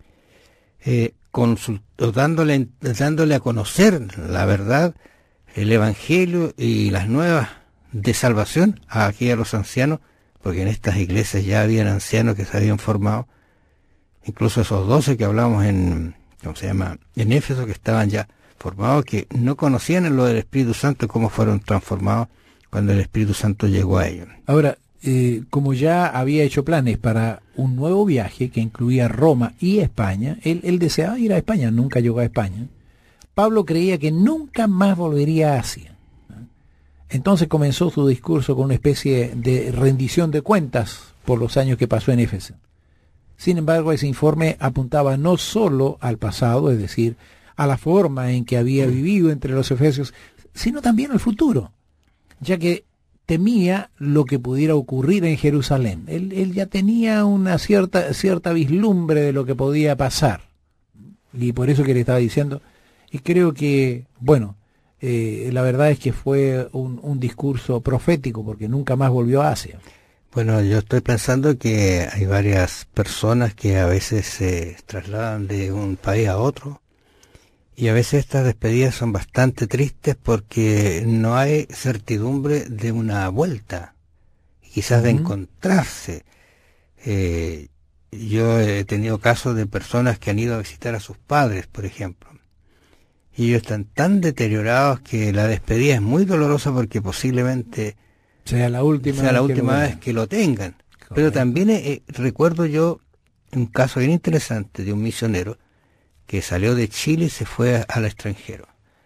eh, consult- dándole, dándole a conocer la verdad, el Evangelio y las nuevas de salvación aquí a los ancianos, porque en estas iglesias ya habían ancianos que se habían formado, incluso esos doce que hablamos en, ¿cómo se llama?, en Éfeso, que estaban ya formados, que no conocían lo del Espíritu Santo y cómo fueron transformados cuando el Espíritu Santo llegó a ellos.
Ahora, eh, como ya había hecho planes para un nuevo viaje que incluía Roma y España, él, él deseaba ir a España, nunca llegó a España. Pablo creía que nunca más volvería a Asia. Entonces comenzó su discurso con una especie de rendición de cuentas por los años que pasó en Éfeso. Sin embargo, ese informe apuntaba no solo al pasado, es decir, a la forma en que había vivido entre los efesios, sino también al futuro, ya que temía lo que pudiera ocurrir en Jerusalén. Él, él ya tenía una cierta, cierta vislumbre de lo que podía pasar. Y por eso que le estaba diciendo, y creo que, bueno, eh, la verdad es que fue un, un discurso profético, porque nunca más volvió a Asia.
Bueno, yo estoy pensando que hay varias personas que a veces se trasladan de un país a otro, y a veces estas despedidas son bastante tristes porque no hay certidumbre de una vuelta, quizás uh-huh. de encontrarse. Eh, yo he tenido casos de personas que han ido a visitar a sus padres, por ejemplo, y ellos están tan deteriorados que la despedida es muy dolorosa porque posiblemente
sea la última,
sea la
vez,
última
que
vez que lo tengan.
Correcto.
Pero también eh, recuerdo yo un caso bien interesante de un misionero que salió de Chile y se fue al extranjero.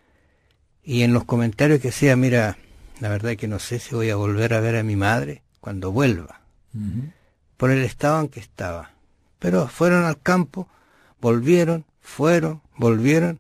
Y en los comentarios que decía, mira, la verdad es que no sé si voy a volver a ver a mi madre cuando vuelva, uh-huh. por el estado en que estaba. Pero fueron al campo, volvieron, fueron, volvieron.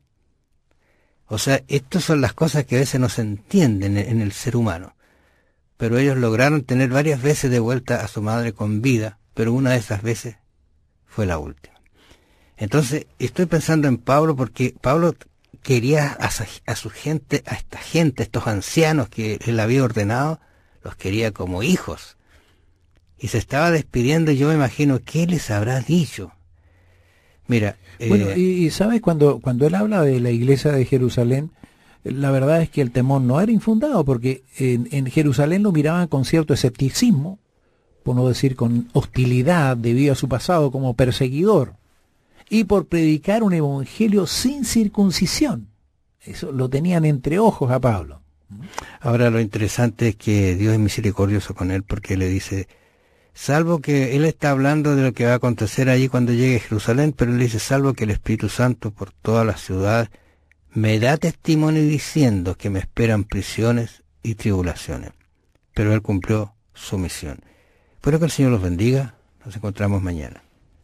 O sea, estas son las cosas que a veces no se entienden en el ser humano. Pero ellos lograron tener varias veces de vuelta a su madre con vida, pero una de esas veces fue la última. Entonces, estoy pensando en Pablo porque Pablo quería a su, a su gente, a esta gente, a estos ancianos que él había ordenado, los quería como hijos. Y se estaba despidiendo, y yo me imagino, ¿qué les habrá dicho? Mira...
Bueno,
eh,
y, y sabes, cuando, cuando él habla de la iglesia de Jerusalén, la verdad es que el temor no era infundado, porque en, en Jerusalén lo miraban con cierto escepticismo, por no decir con hostilidad debido a su pasado como perseguidor, y por predicar un evangelio sin circuncisión. Eso lo tenían entre ojos a Pablo.
Ahora lo interesante es que Dios es misericordioso con él, porque le dice, salvo que él está hablando de lo que va a acontecer allí cuando llegue a Jerusalén, pero él dice, salvo que el Espíritu Santo por toda la ciudad me da testimonio diciendo que me esperan prisiones y tribulaciones. Pero él cumplió su misión. Espero que el Señor los bendiga. Nos encontramos mañana.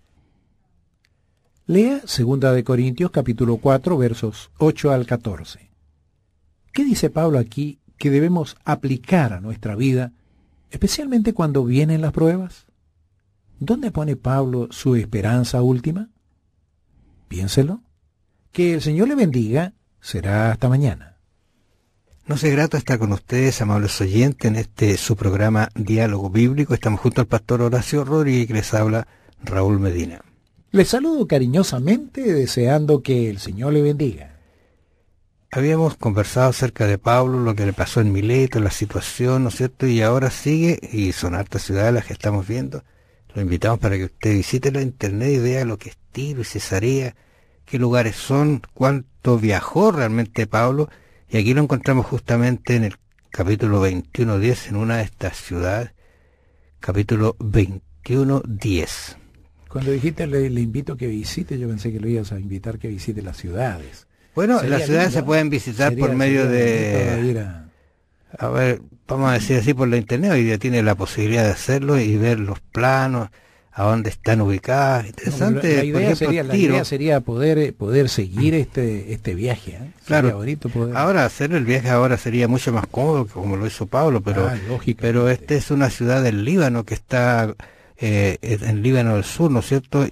Lea segunda de Corintios capítulo cuatro versos ocho al catorce. ¿Qué dice Pablo aquí que debemos aplicar a nuestra vida, especialmente cuando vienen las pruebas? ¿Dónde pone Pablo su esperanza última? Piénselo. Que el Señor le bendiga. Será hasta mañana.
Nos es grato estar con ustedes, amables oyentes, en este su programa Diálogo Bíblico. Estamos junto al pastor Horacio Rodríguez, que les habla Raúl Medina.
Les saludo cariñosamente, deseando que el Señor le bendiga.
Habíamos conversado acerca de Pablo, lo que le pasó en Mileto, la situación, ¿no es cierto? Y ahora sigue, y son hartas ciudades las que estamos viendo. Lo invitamos para que usted visite la internet y vea lo que es Tiro y Cesarea, qué lugares son, cuánto viajó realmente Pablo, y aquí lo encontramos justamente en el capítulo veintiuno diez, en una de estas ciudades, capítulo veintiuno diez.
Cuando dijiste le, le invito a que visite, yo pensé que lo ibas a invitar que visite las ciudades.
Bueno,
Sería
las ciudades
lindo,
se pueden visitar
sería,
por medio
de...
A... a ver, vamos a decir así, por la internet, hoy día tiene la posibilidad de hacerlo y ver los planos, a dónde están ubicadas. Interesante.
No, la, la, idea
por ejemplo,
sería, la idea sería poder poder seguir este este viaje. ¿eh?
Claro.
Bonito poder...
Ahora hacer el viaje ahora sería mucho más cómodo que como lo hizo Pablo, pero
ah,
pero este es una ciudad del Líbano que está eh, en Líbano del Sur, ¿no es cierto?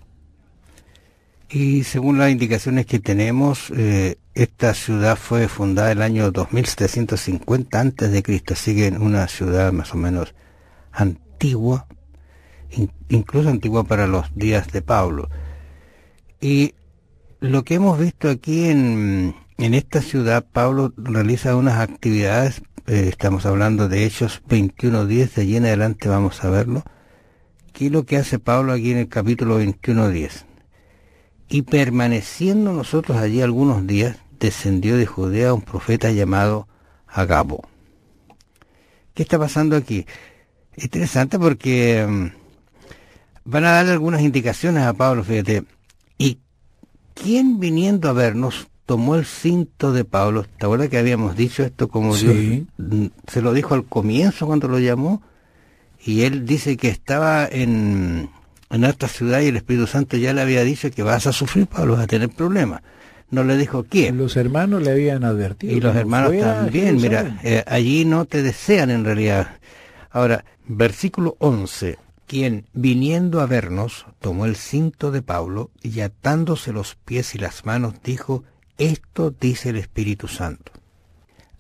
Y según las indicaciones que tenemos, eh, esta ciudad fue fundada el año dos mil setecientos cincuenta antes de Cristo, así que en una ciudad más o menos antigua, in, incluso antigua para los días de Pablo. Y lo que hemos visto aquí en, en esta ciudad, Pablo realiza unas actividades, eh, estamos hablando de Hechos veintiuno diez, de allí en adelante vamos a verlo. ¿Qué es lo que hace Pablo aquí en el capítulo veintiuno diez? Y permaneciendo nosotros allí algunos días, descendió de Judea un profeta llamado Agabo. ¿Qué está pasando aquí? Es interesante porque um, van a darle algunas indicaciones a Pablo, fíjate. ¿Y quién viniendo a vernos tomó el cinto de Pablo? ¿Te acuerdas que habíamos dicho esto como
sí.
Dios se lo dijo al comienzo cuando lo llamó? Y él dice que estaba en... en nuestra ciudad y el Espíritu Santo ya le había dicho que vas a sufrir, Pablo, vas a tener problemas. No le dijo quién.
Los hermanos le habían advertido.
Y los hermanos también, mira, eh, allí no te desean en realidad. Ahora, versículo once. Quien, viniendo a vernos, tomó el cinto de Pablo y atándose los pies y las manos, dijo, esto dice el Espíritu Santo.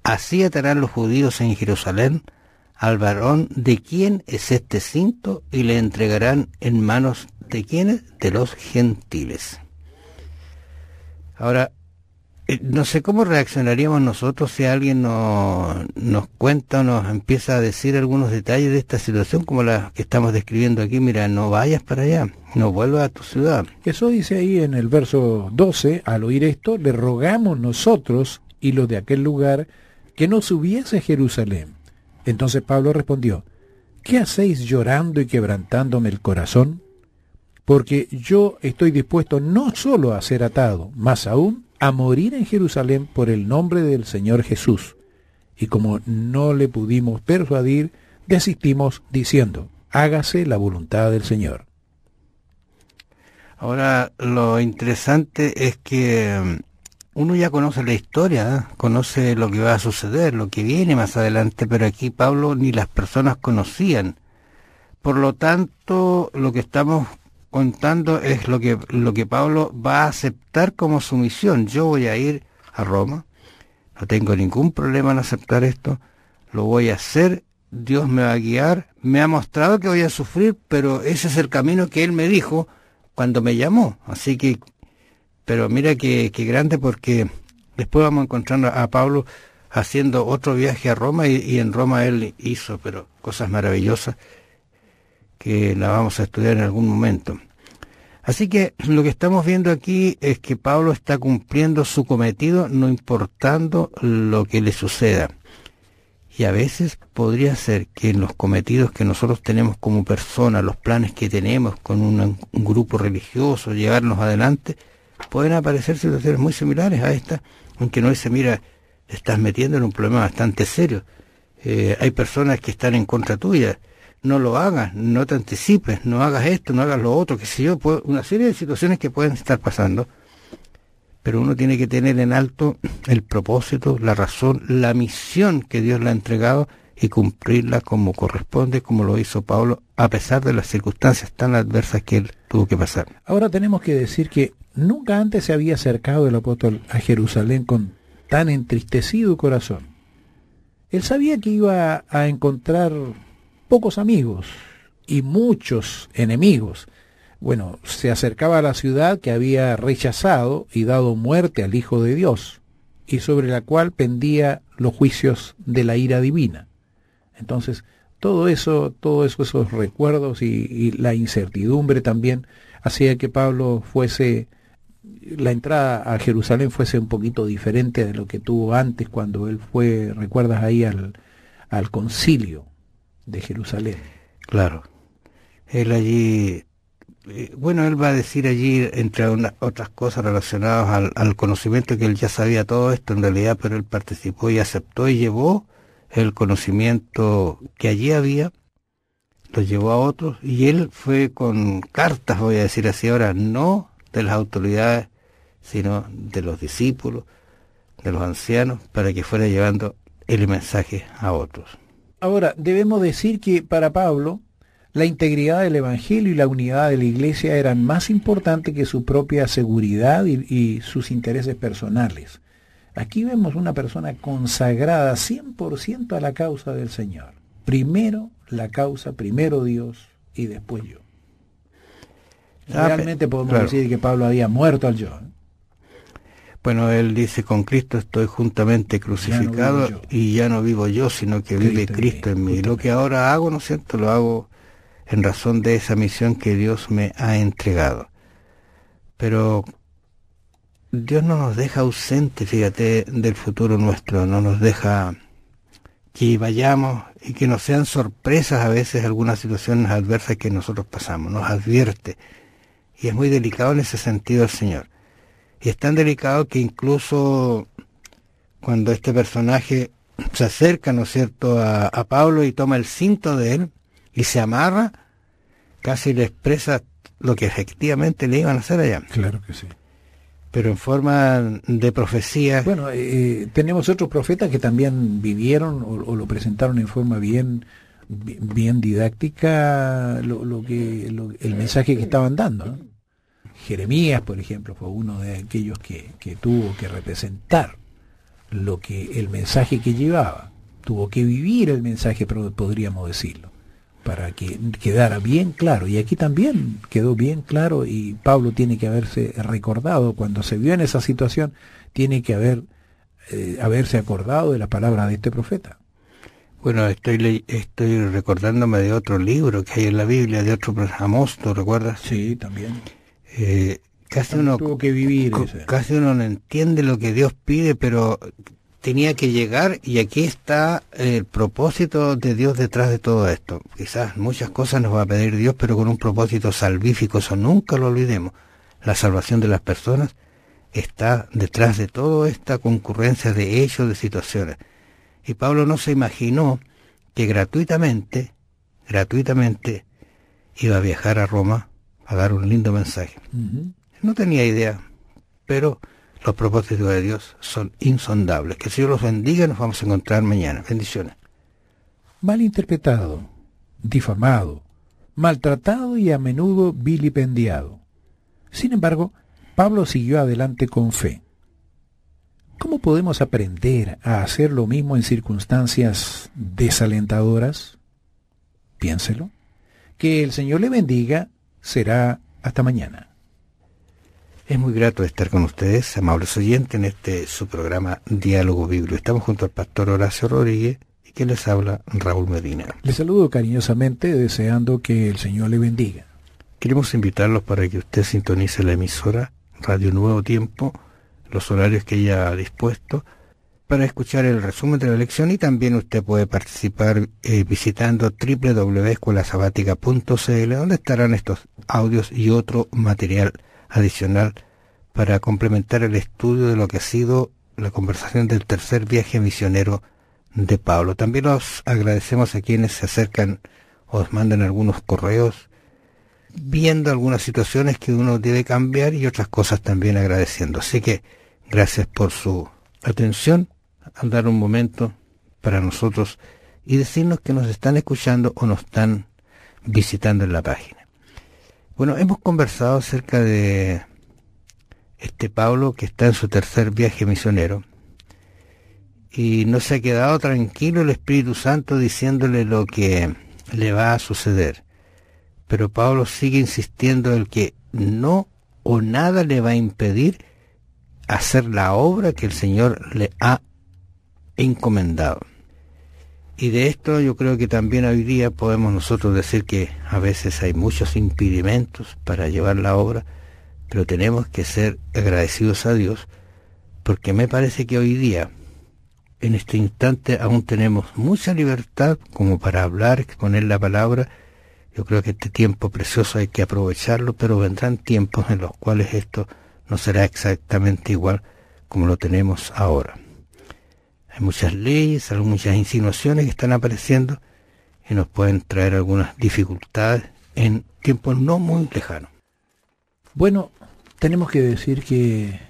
así atarán los judíos en Jerusalén al varón de quién es este cinto y le entregarán en manos de quiénes, de los gentiles. Ahora, no sé cómo reaccionaríamos nosotros si alguien nos, nos cuenta o nos empieza a decir algunos detalles de esta situación como la que estamos describiendo aquí. Mira, no vayas para allá, no vuelvas a tu ciudad.
Eso dice ahí en el verso doce, al oír esto, le rogamos nosotros y los de aquel lugar que no subiese a Jerusalén. Entonces Pablo respondió, ¿qué hacéis llorando y quebrantándome el corazón? Porque yo estoy dispuesto no solo a ser atado, más aún a morir en Jerusalén por el nombre del Señor Jesús. Y como no le pudimos persuadir, desistimos diciendo, hágase la voluntad del Señor.
Ahora, lo interesante es que uno ya conoce la historia, ¿eh? Conoce lo que va a suceder, lo que viene más adelante, pero aquí Pablo ni las personas conocían. Por lo tanto, lo que estamos contando es lo que lo que Pablo va a aceptar como su misión. Yo voy a ir a Roma, no tengo ningún problema en aceptar esto, lo voy a hacer, Dios me va a guiar, me ha mostrado que voy a sufrir, pero ese es el camino que Él me dijo cuando me llamó. Así que, pero mira que, que grande, porque después vamos a encontrar a Pablo haciendo otro viaje a Roma y, y en Roma él hizo pero cosas maravillosas que la vamos a estudiar en algún momento. Así que lo que estamos viendo aquí es que Pablo está cumpliendo su cometido no importando lo que le suceda. Y a veces podría ser que en los cometidos que nosotros tenemos como personas, los planes que tenemos con un, un grupo religioso, llevarnos adelante, pueden aparecer situaciones muy similares a esta, aunque no se mira, te estás metiendo en un problema bastante serio. Eh, hay personas que están en contra tuya. No lo hagas, no te anticipes, no hagas esto, no hagas lo otro, qué sé yo, puede, una serie de situaciones que pueden estar pasando, pero uno tiene que tener en alto el propósito, la razón, la misión que Dios le ha entregado y cumplirla como corresponde, como lo hizo Pablo, a pesar de las circunstancias tan adversas que él tuvo que pasar.
Ahora tenemos que decir que nunca antes se había acercado el apóstol a Jerusalén con tan entristecido corazón. Él sabía que iba a encontrar pocos amigos y muchos enemigos. Bueno, se acercaba a la ciudad que había rechazado y dado muerte al Hijo de Dios, y sobre la cual pendía los juicios de la ira divina. Entonces, todo eso, todos eso, esos recuerdos y, y la incertidumbre también hacía que Pablo fuese, la entrada a Jerusalén fuese un poquito diferente de lo que tuvo antes cuando él fue, recuerdas ahí al, al concilio de Jerusalén.
Claro. Él allí, eh, bueno, él va a decir allí, entre una, otras cosas relacionadas al, al conocimiento, que él ya sabía todo esto en realidad, pero él participó y aceptó y llevó el conocimiento que allí había, lo llevó a otros, y él fue con cartas, voy a decir así ahora, no de las autoridades, sino de los discípulos, de los ancianos, para que fuera llevando el mensaje a otros.
Ahora, debemos decir que para Pablo, la integridad del Evangelio y la unidad de la Iglesia eran más importantes que su propia seguridad y, y sus intereses personales. Aquí vemos una persona consagrada cien por ciento a la causa del Señor. Primero la causa, primero Dios y después yo. Realmente podemos claro. decir que Pablo había muerto al yo. ¿eh?
Bueno, él dice, con Cristo estoy juntamente crucificado ya no y ya no vivo yo, sino que Cristo vive Cristo en mí. Justamente. Lo que ahora hago, ¿no es cierto?, lo hago en razón de esa misión que Dios me ha entregado. Pero Dios no nos deja ausentes, fíjate, del futuro nuestro, no nos deja que vayamos y que nos sean sorpresas a veces algunas situaciones adversas que nosotros pasamos, nos advierte. Y es muy delicado en ese sentido el Señor. Y es tan delicado que incluso cuando este personaje se acerca, ¿no es cierto?, a, a Pablo y toma el cinto de él y se amarra, casi le expresa lo que efectivamente le iban a hacer allá.
Claro que sí.
Pero en forma de profecía.
Bueno, eh, tenemos otros profetas que también vivieron o, o lo presentaron en forma bien, bien didáctica lo, lo que lo, el mensaje que estaban dando, ¿no? Jeremías, por ejemplo, fue uno de aquellos que, que tuvo que representar lo que el mensaje que llevaba. Tuvo que vivir el mensaje, podríamos decirlo, para que quedara bien claro. Y aquí también quedó bien claro, y Pablo tiene que haberse recordado, cuando se vio en esa situación, tiene que haber eh, haberse acordado de la palabra de este profeta.
Bueno, estoy estoy recordándome de otro libro que hay en la Biblia, de otro Amós, ¿tú recuerdas?
Sí, también.
Eh, casi uno
tuvo que vivir
co-
ese.
Casi uno no entiende lo que Dios pide, pero tenía que llegar, y aquí está el propósito de Dios detrás de todo esto. Quizás muchas cosas nos va a pedir Dios, pero con un propósito salvífico, eso nunca lo olvidemos. La salvación de las personas está detrás de toda esta concurrencia de hechos, de situaciones. Y Pablo no se imaginó que gratuitamente, gratuitamente, iba a viajar a Roma a dar un lindo mensaje.
Uh-huh.
No tenía idea, pero los propósitos de Dios son insondables. Que el Señor los bendiga y nos vamos a encontrar mañana. Bendiciones.
Malinterpretado, difamado, maltratado y a menudo vilipendiado. Sin embargo, Pablo siguió adelante con fe. ¿Cómo podemos aprender a hacer lo mismo en circunstancias desalentadoras? Piénselo. Que el Señor le bendiga. Será hasta mañana.
Es muy grato estar con ustedes, amables oyentes, en este su programa Diálogo Bíblico. Estamos junto al pastor Horacio Rodríguez y que les habla Raúl Medina.
Les saludo cariñosamente, deseando que el Señor le bendiga.
Queremos invitarlos para que usted sintonice la emisora Radio Nuevo Tiempo, los horarios que ella ha dispuesto, para escuchar el resumen de la lección, y también usted puede participar eh, visitando doble u doble u doble u punto escuela sabática punto c l, donde estarán estos audios y otro material adicional para complementar el estudio de lo que ha sido la conversación del tercer viaje misionero de Pablo. También los agradecemos a quienes se acercan o os mandan algunos correos viendo algunas situaciones que uno debe cambiar y otras cosas también agradeciendo. Así que gracias por su atención al dar un momento para nosotros y decirnos que nos están escuchando o nos están visitando en la página. Bueno, hemos conversado acerca de este Pablo que está en su tercer viaje misionero y no se ha quedado tranquilo el Espíritu Santo diciéndole lo que le va a suceder. Pero Pablo sigue insistiendo en que no o nada le va a impedir hacer la obra que el Señor le ha encomendado. Y de esto yo creo que también hoy día podemos nosotros decir que a veces hay muchos impedimentos para llevar la obra, pero tenemos que ser agradecidos a Dios, porque me parece que hoy día, en este instante, aún tenemos mucha libertad como para hablar, exponer la palabra. Yo creo que este tiempo precioso hay que aprovecharlo, pero vendrán tiempos en los cuales esto no será exactamente igual como lo tenemos ahora. Hay muchas leyes, hay muchas insinuaciones que están apareciendo y nos pueden traer algunas dificultades en tiempos no muy lejanos.
Bueno, tenemos que decir que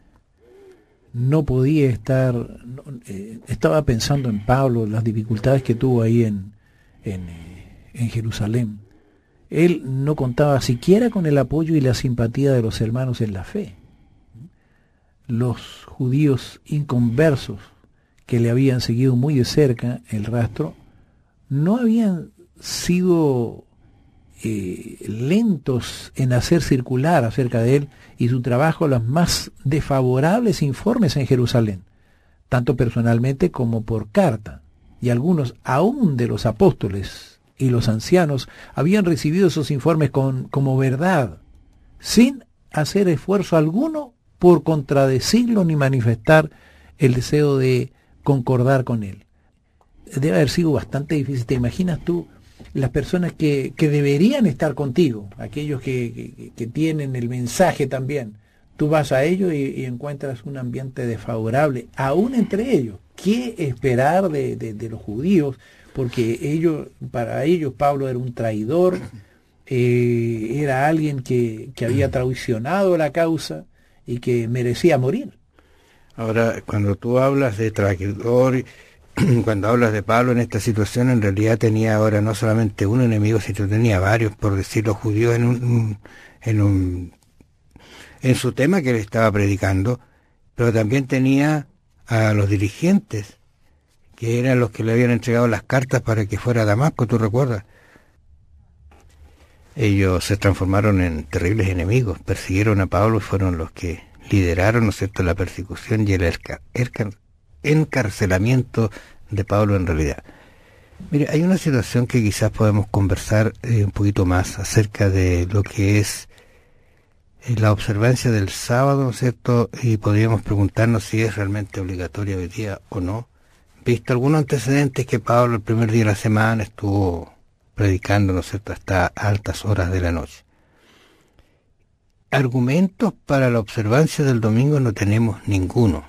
no podía estar, no, eh, estaba pensando en Pablo, las dificultades que tuvo ahí en, en, en Jerusalén. Él no contaba siquiera con el apoyo y la simpatía de los hermanos en la fe. Los judíos inconversos que le habían seguido muy de cerca el rastro, no habían sido eh, lentos en hacer circular acerca de él y su trabajo los más desfavorables informes en Jerusalén, tanto personalmente como por carta, y algunos aún de los apóstoles y los ancianos habían recibido esos informes con, como verdad, sin hacer esfuerzo alguno por contradecirlo ni manifestar el deseo de concordar con él. Debe haber sido bastante difícil. ¿Te imaginas tú las personas que, que deberían estar contigo, aquellos que, que, que tienen el mensaje también? Tú vas a ellos y, y encuentras un ambiente desfavorable, aún entre ellos. ¿Qué esperar de, de, de los judíos? Porque ellos, para ellos Pablo era un traidor, eh, era alguien que, que había traicionado la causa y que merecía morir.
Ahora, cuando tú hablas de traidor, cuando hablas de Pablo en esta situación, en realidad tenía ahora no solamente un enemigo, sino tenía varios, por decirlo, judíos en un, en un, en su tema que le estaba predicando, pero también tenía a los dirigentes, que eran los que le habían entregado las cartas para que fuera a Damasco, ¿tú recuerdas? Ellos se transformaron en terribles enemigos, persiguieron a Pablo y fueron los que lideraron, ¿no es cierto?, la persecución y el erca, erca, encarcelamiento de Pablo en realidad. Mire, hay una situación que quizás podemos conversar eh, un poquito más acerca de lo que es eh, la observancia del sábado, ¿no es cierto?, y podríamos preguntarnos si es realmente obligatoria hoy día o no, visto algunos antecedentes que Pablo el primer día de la semana estuvo predicando, ¿no es cierto?, hasta altas horas de la noche. Argumentos para la observancia del domingo no tenemos ninguno,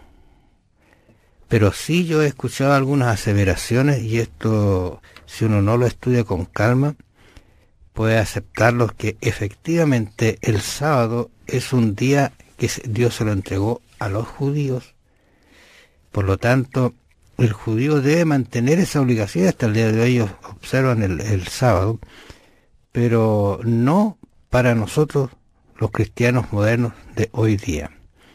pero sí yo he escuchado algunas aseveraciones, y esto, si uno no lo estudia con calma, puede aceptarlo, que efectivamente el sábado es un día que Dios se lo entregó a los judíos. Por lo tanto, el judío debe mantener esa obligación. Hasta el día de hoy ellos observan el, el sábado, pero no para nosotros los cristianos modernos de hoy día.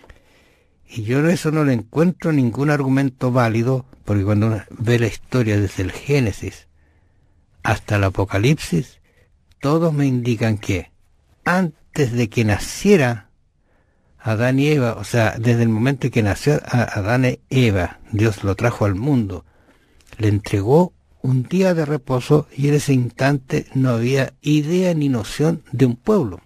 Y yo en eso no le encuentro ningún argumento válido, porque cuando uno ve la historia desde el Génesis hasta el Apocalipsis, todos me indican que antes de que naciera Adán y Eva, o sea, desde el momento en que nació Adán y Eva, Dios lo trajo al mundo, le entregó un día de reposo, y en ese instante no había idea ni noción de un pueblo.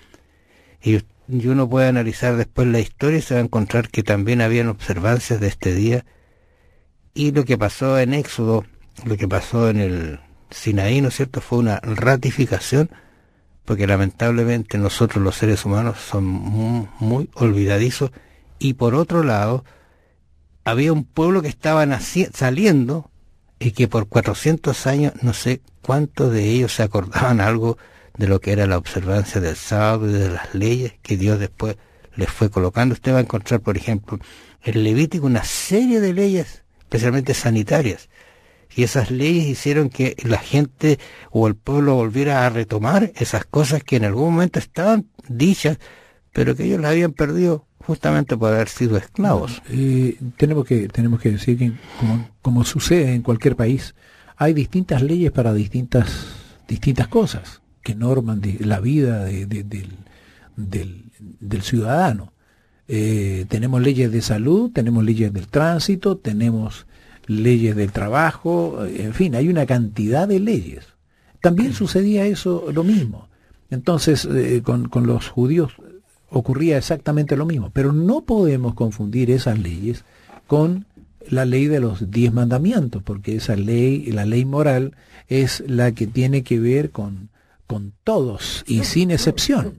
Y Y uno puede analizar después la historia y se va a encontrar que también habían observancias de este día, y lo que pasó en Éxodo, lo que pasó en el Sinaí, ¿no es cierto?, fue una ratificación, porque lamentablemente nosotros los seres humanos somos muy, muy olvidadizos, y por otro lado había un pueblo que estaba naci- saliendo, y que por cuatrocientos años no sé cuántos de ellos se acordaban algo de lo que era la observancia del sábado y de las leyes que Dios después les fue colocando. Usted va a encontrar, por ejemplo, en Levítico una serie de leyes, especialmente sanitarias, y esas leyes hicieron que la gente o el pueblo volviera a retomar esas cosas que en algún momento estaban dichas, pero que ellos las habían perdido justamente por haber sido esclavos.
Eh, tenemos que tenemos que decir que, como, como sucede en cualquier país, hay distintas leyes para distintas distintas cosas que norman de, la vida de, de, del, del, del ciudadano. Eh, tenemos leyes de salud, tenemos leyes del tránsito, tenemos leyes del trabajo, en fin, hay una cantidad de leyes. También sucedía eso, lo mismo. Entonces, eh, con, con los judíos ocurría exactamente lo mismo, pero no podemos confundir esas leyes con la ley de los diez mandamientos, porque esa ley, la ley moral, es la que tiene que ver con con todos y sin excepción.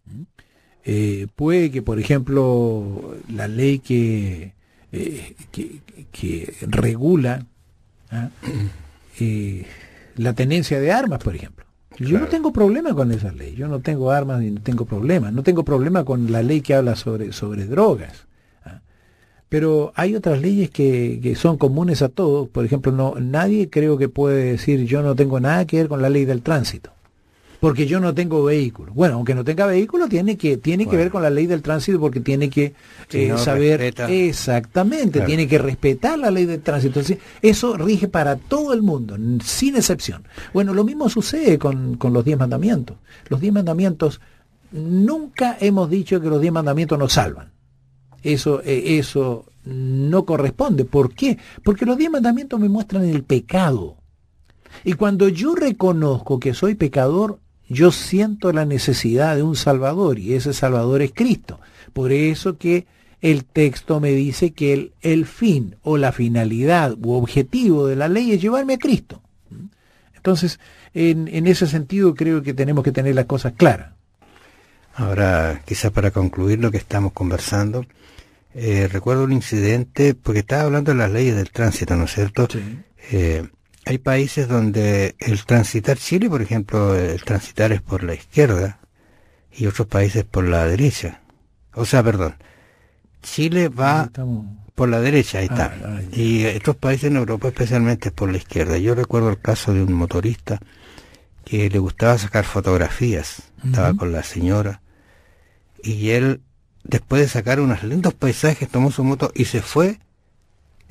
Eh, puede que, por ejemplo, la ley que, eh, que, que regula ¿ah? eh, la tenencia de armas, por ejemplo. Yo claro. no tengo problema con esa ley, yo no tengo armas y no tengo problema, no tengo problema con la ley que habla sobre, sobre drogas. ¿ah? Pero hay otras leyes que, que son comunes a todos. Por ejemplo, no nadie creo que puede decir yo no tengo nada que ver con la ley del tránsito, porque yo no tengo vehículo. Bueno, aunque no tenga vehículo, tiene que tiene bueno. que ver con la ley del tránsito, porque tiene que si eh, no saber respeta. exactamente, claro. tiene que respetar la ley del tránsito. Entonces, eso rige para todo el mundo, sin excepción. Bueno, lo mismo sucede con, con los diez mandamientos. Los diez mandamientos, nunca hemos dicho que los diez mandamientos nos salvan. Eso, eh, eso no corresponde. ¿Por qué? Porque los diez mandamientos me muestran el pecado. Y cuando yo reconozco que soy pecador, yo siento la necesidad de un Salvador, y ese Salvador es Cristo. Por eso que el texto me dice que el, el fin o la finalidad u objetivo de la ley es llevarme a Cristo. Entonces, en, en ese sentido creo que tenemos que tener las cosas claras.
Ahora, quizás para concluir lo que estamos conversando, eh, recuerdo un incidente, porque estaba hablando de las leyes del tránsito, ¿no es cierto?
Sí.
Eh, Hay países donde el transitar, Chile por ejemplo, el transitar es por la izquierda y otros países por la derecha. O sea, perdón, Chile va Estamos... por la derecha, ahí está. Ah, ah, y estos países en Europa especialmente es por la izquierda. Yo recuerdo el caso de un motorista que le gustaba sacar fotografías, uh-huh. estaba con la señora, y él, después de sacar unos lindos paisajes, tomó su moto y se fue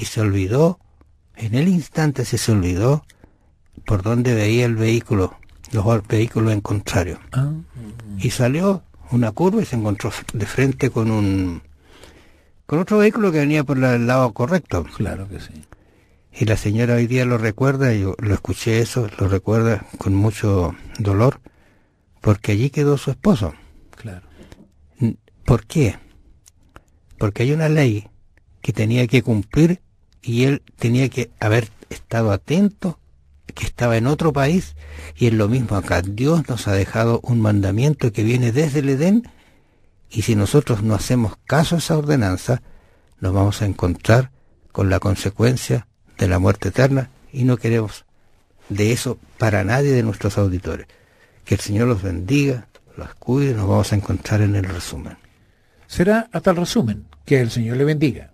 y se olvidó, en el instante se se olvidó por dónde veía el vehículo, los vehículos en contrario. Ah. Y salió una curva y se encontró de frente con un con otro vehículo que venía por el lado correcto.
Claro que sí.
Y la señora hoy día lo recuerda, yo lo escuché eso, lo recuerda con mucho dolor, porque allí quedó su esposo.
Claro.
¿Por qué? Porque hay una ley que tenía que cumplir y él tenía que haber estado atento, que estaba en otro país, y es lo mismo acá. Dios nos ha dejado un mandamiento que viene desde el Edén, y si nosotros no hacemos caso a esa ordenanza, nos vamos a encontrar con la consecuencia de la muerte eterna, y no queremos de eso para nadie de nuestros auditores. Que el Señor los bendiga, los cuide, nos vamos a encontrar en el resumen.
Será hasta el resumen. Que el Señor le bendiga.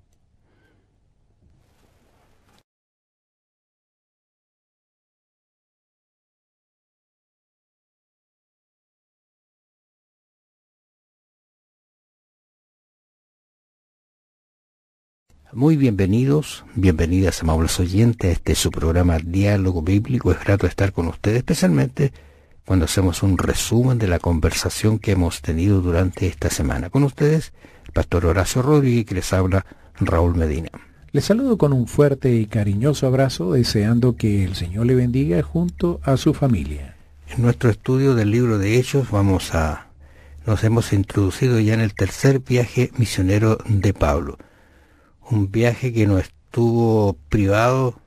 Muy bienvenidos, bienvenidas amables oyentes a este su programa Diálogo Bíblico. Es grato estar con ustedes, especialmente cuando hacemos un resumen de la conversación que hemos tenido durante esta semana. Con ustedes, el pastor Horacio Rodríguez, que les habla Raúl Medina.
Les saludo con un fuerte y cariñoso abrazo, deseando que el Señor le bendiga junto a su familia.
En nuestro estudio del libro de Hechos vamos a, nos hemos introducido ya en el tercer viaje misionero de Pablo. Un viaje que no estuvo privado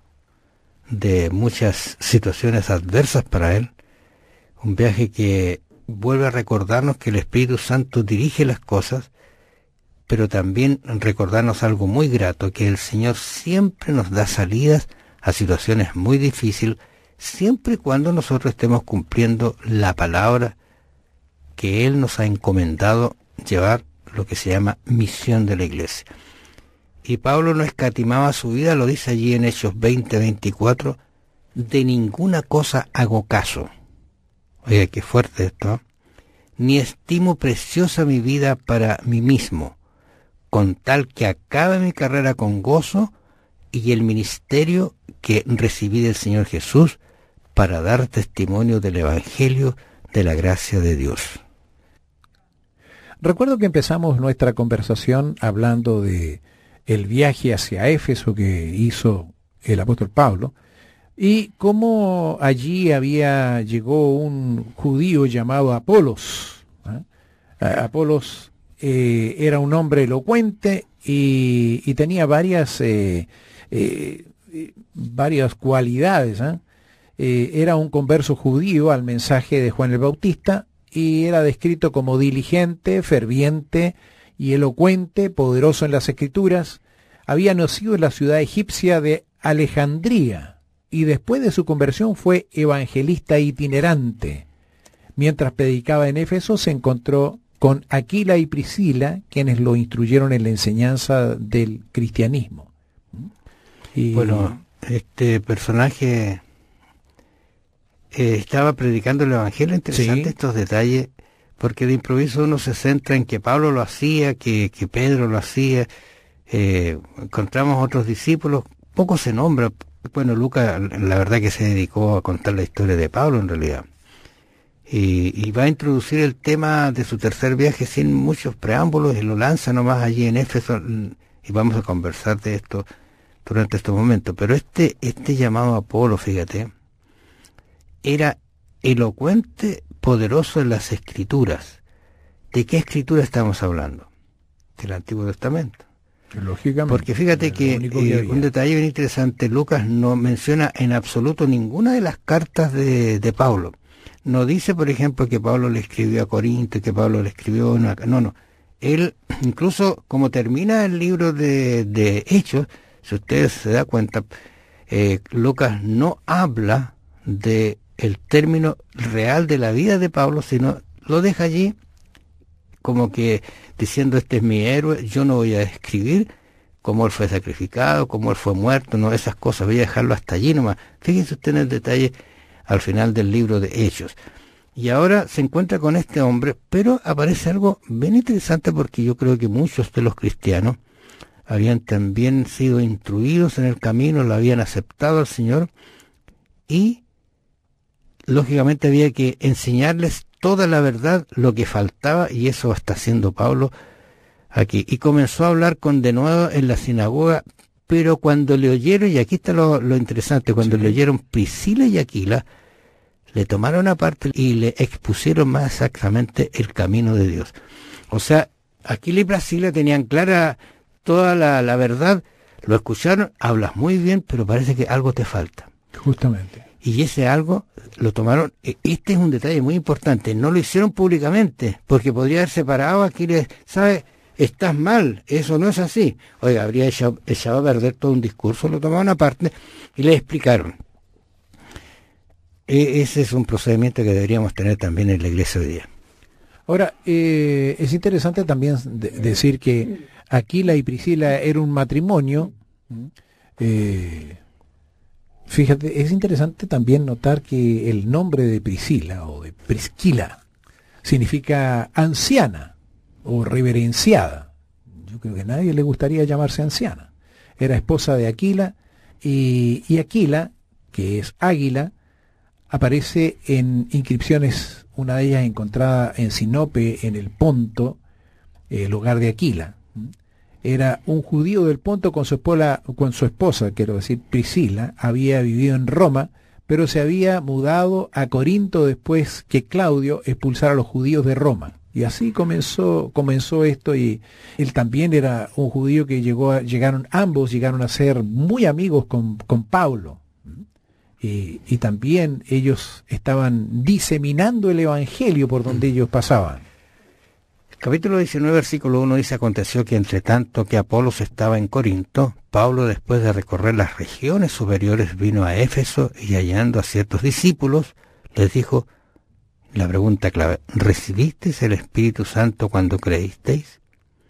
de muchas situaciones adversas para él. Un viaje que vuelve a recordarnos que el Espíritu Santo dirige las cosas, pero también recordarnos algo muy grato, que el Señor siempre nos da salidas a situaciones muy difíciles, siempre y cuando nosotros estemos cumpliendo la palabra que Él nos ha encomendado llevar, lo que se llama misión de la iglesia. Y Pablo no escatimaba su vida, lo dice allí en Hechos veinte, veinticuatro, de ninguna cosa hago caso. Oiga, qué fuerte esto, ¿eh? Ni estimo preciosa mi vida para mí mismo, con tal que acabe mi carrera con gozo y el ministerio que recibí del Señor Jesús para dar testimonio del Evangelio de la gracia de Dios.
Recuerdo que empezamos nuestra conversación hablando de el viaje hacia Éfeso que hizo el apóstol Pablo, y cómo allí había llegó un judío llamado Apolos. ¿eh? Apolos eh, era un hombre elocuente y, y tenía varias, eh, eh, varias cualidades. ¿eh? Eh, era un converso judío al mensaje de Juan el Bautista y era descrito como diligente, ferviente y elocuente, poderoso en las Escrituras. Había nacido en la ciudad egipcia de Alejandría y después de su conversión fue evangelista itinerante. Mientras predicaba en Éfeso se encontró con Aquila y Priscila, quienes lo instruyeron en la enseñanza del cristianismo.
Y bueno, este personaje eh, estaba predicando el Evangelio. Interesante, sí, estos detalles, porque de improviso uno se centra en que Pablo lo hacía, que, que Pedro lo hacía, eh, encontramos otros discípulos, poco se nombra. Bueno, Lucas la verdad que se dedicó a contar la historia de Pablo en realidad. Y, y va a introducir el tema de su tercer viaje sin muchos preámbulos y lo lanza nomás allí en Éfeso, y vamos a conversar de esto durante estos momentos. Pero este, este llamado Apolo, fíjate, era elocuente, poderoso en las Escrituras. ¿De qué Escritura estamos hablando? Del Antiguo Testamento.
Lógicamente.
Porque fíjate que, que eh, un detalle bien interesante, Lucas no menciona en absoluto ninguna de las cartas de, de Pablo. No dice, por ejemplo, que Pablo le escribió a Corinto, que Pablo le escribió una... No, no. Él, incluso como termina el libro de, de Hechos, si ustedes se dan cuenta, eh, Lucas no habla de el término real de la vida de Pablo, sino lo deja allí como que diciendo, este es mi héroe, yo no voy a escribir cómo él fue sacrificado, cómo él fue muerto, no, esas cosas, voy a dejarlo hasta allí nomás. Fíjense ustedes en el detalle al final del libro de Hechos. Y ahora se encuentra con este hombre, pero aparece algo bien interesante, porque yo creo que muchos de los cristianos habían también sido instruidos en el camino, lo habían aceptado al Señor, y lógicamente había que enseñarles toda la verdad, lo que faltaba, y eso está haciendo Pablo aquí. Y comenzó a hablar con denuedo en la sinagoga, pero cuando le oyeron, y aquí está lo, lo interesante, cuando sí. le oyeron Priscila y Aquila, le tomaron aparte y le expusieron más exactamente el camino de Dios. O sea, Aquila y Priscila tenían clara toda la, la verdad, lo escucharon, hablas muy bien, pero parece que algo te falta.
Justamente.
Y ese algo lo tomaron, este es un detalle muy importante, no lo hicieron públicamente, porque podría haber separado a Aquila, ¿sabes? Estás mal, eso no es así. Oiga, habría echado, echado a perder todo un discurso, lo tomaron aparte y le explicaron. E- ese es un procedimiento que deberíamos tener también en la iglesia hoy día.
Ahora, eh, es interesante también de- decir que Aquila y Priscila era un matrimonio. Eh, fíjate, es interesante también notar que el nombre de Priscila o de Prisquila significa anciana o reverenciada. Yo creo que a nadie le gustaría llamarse anciana. Era esposa de Aquila y, y Aquila, que es águila, aparece en inscripciones, una de ellas encontrada en Sinope, en el Ponto, el hogar de Aquila. Era un judío del Ponto con su esposa, con su esposa, quiero decir, Priscila, había vivido en Roma, pero se había mudado a Corinto después que Claudio expulsara a los judíos de Roma. Y así comenzó, comenzó esto, y él también era un judío que llegó a, llegaron, ambos llegaron a ser muy amigos con, con Pablo. Y, y también ellos estaban diseminando el evangelio por donde ellos pasaban.
El capítulo diecinueve, versículo uno dice: aconteció que entre tanto que Apolos estaba en Corinto, Pablo, después de recorrer las regiones superiores, vino a Éfeso, y hallando a ciertos discípulos, les dijo la pregunta clave: ¿recibisteis el Espíritu Santo cuando creísteis?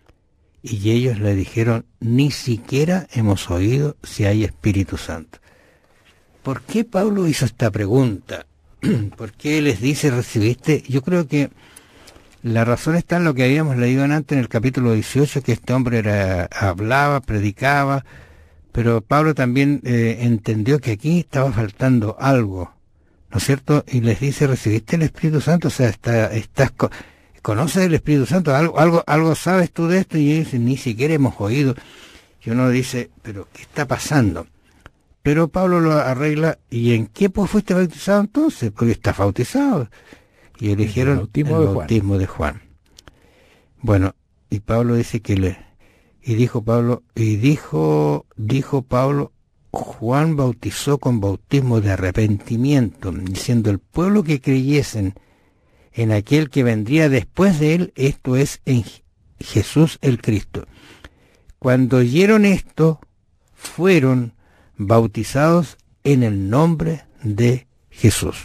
Y ellos le dijeron: ni siquiera hemos oído si hay Espíritu Santo. ¿Por qué Pablo hizo esta pregunta? ¿Por qué les dice recibiste? Yo creo que la razón está en lo que habíamos leído antes en el capítulo dieciocho, que este hombre era, hablaba, predicaba, pero Pablo también eh, entendió que aquí estaba faltando algo, ¿no es cierto? Y les dice, ¿recibiste el Espíritu Santo? O sea, está, estás, ¿conoces el Espíritu Santo? ¿Algo, algo, algo sabes tú de esto? Y ellos dicen, ni siquiera hemos oído. Y uno dice, ¿pero qué está pasando? Pero Pablo lo arregla. ¿Y en qué pues fuiste bautizado entonces? Porque estás bautizado. Y eligieron el bautismo, el de, bautismo Juan. de Juan. Bueno, y Pablo dice que le... Y dijo Pablo, y dijo, dijo Pablo, Juan bautizó con bautismo de arrepentimiento, diciendo el pueblo que creyesen en aquel que vendría después de él, esto es, en Jesús el Cristo. Cuando oyeron esto, fueron bautizados en el nombre de Jesús.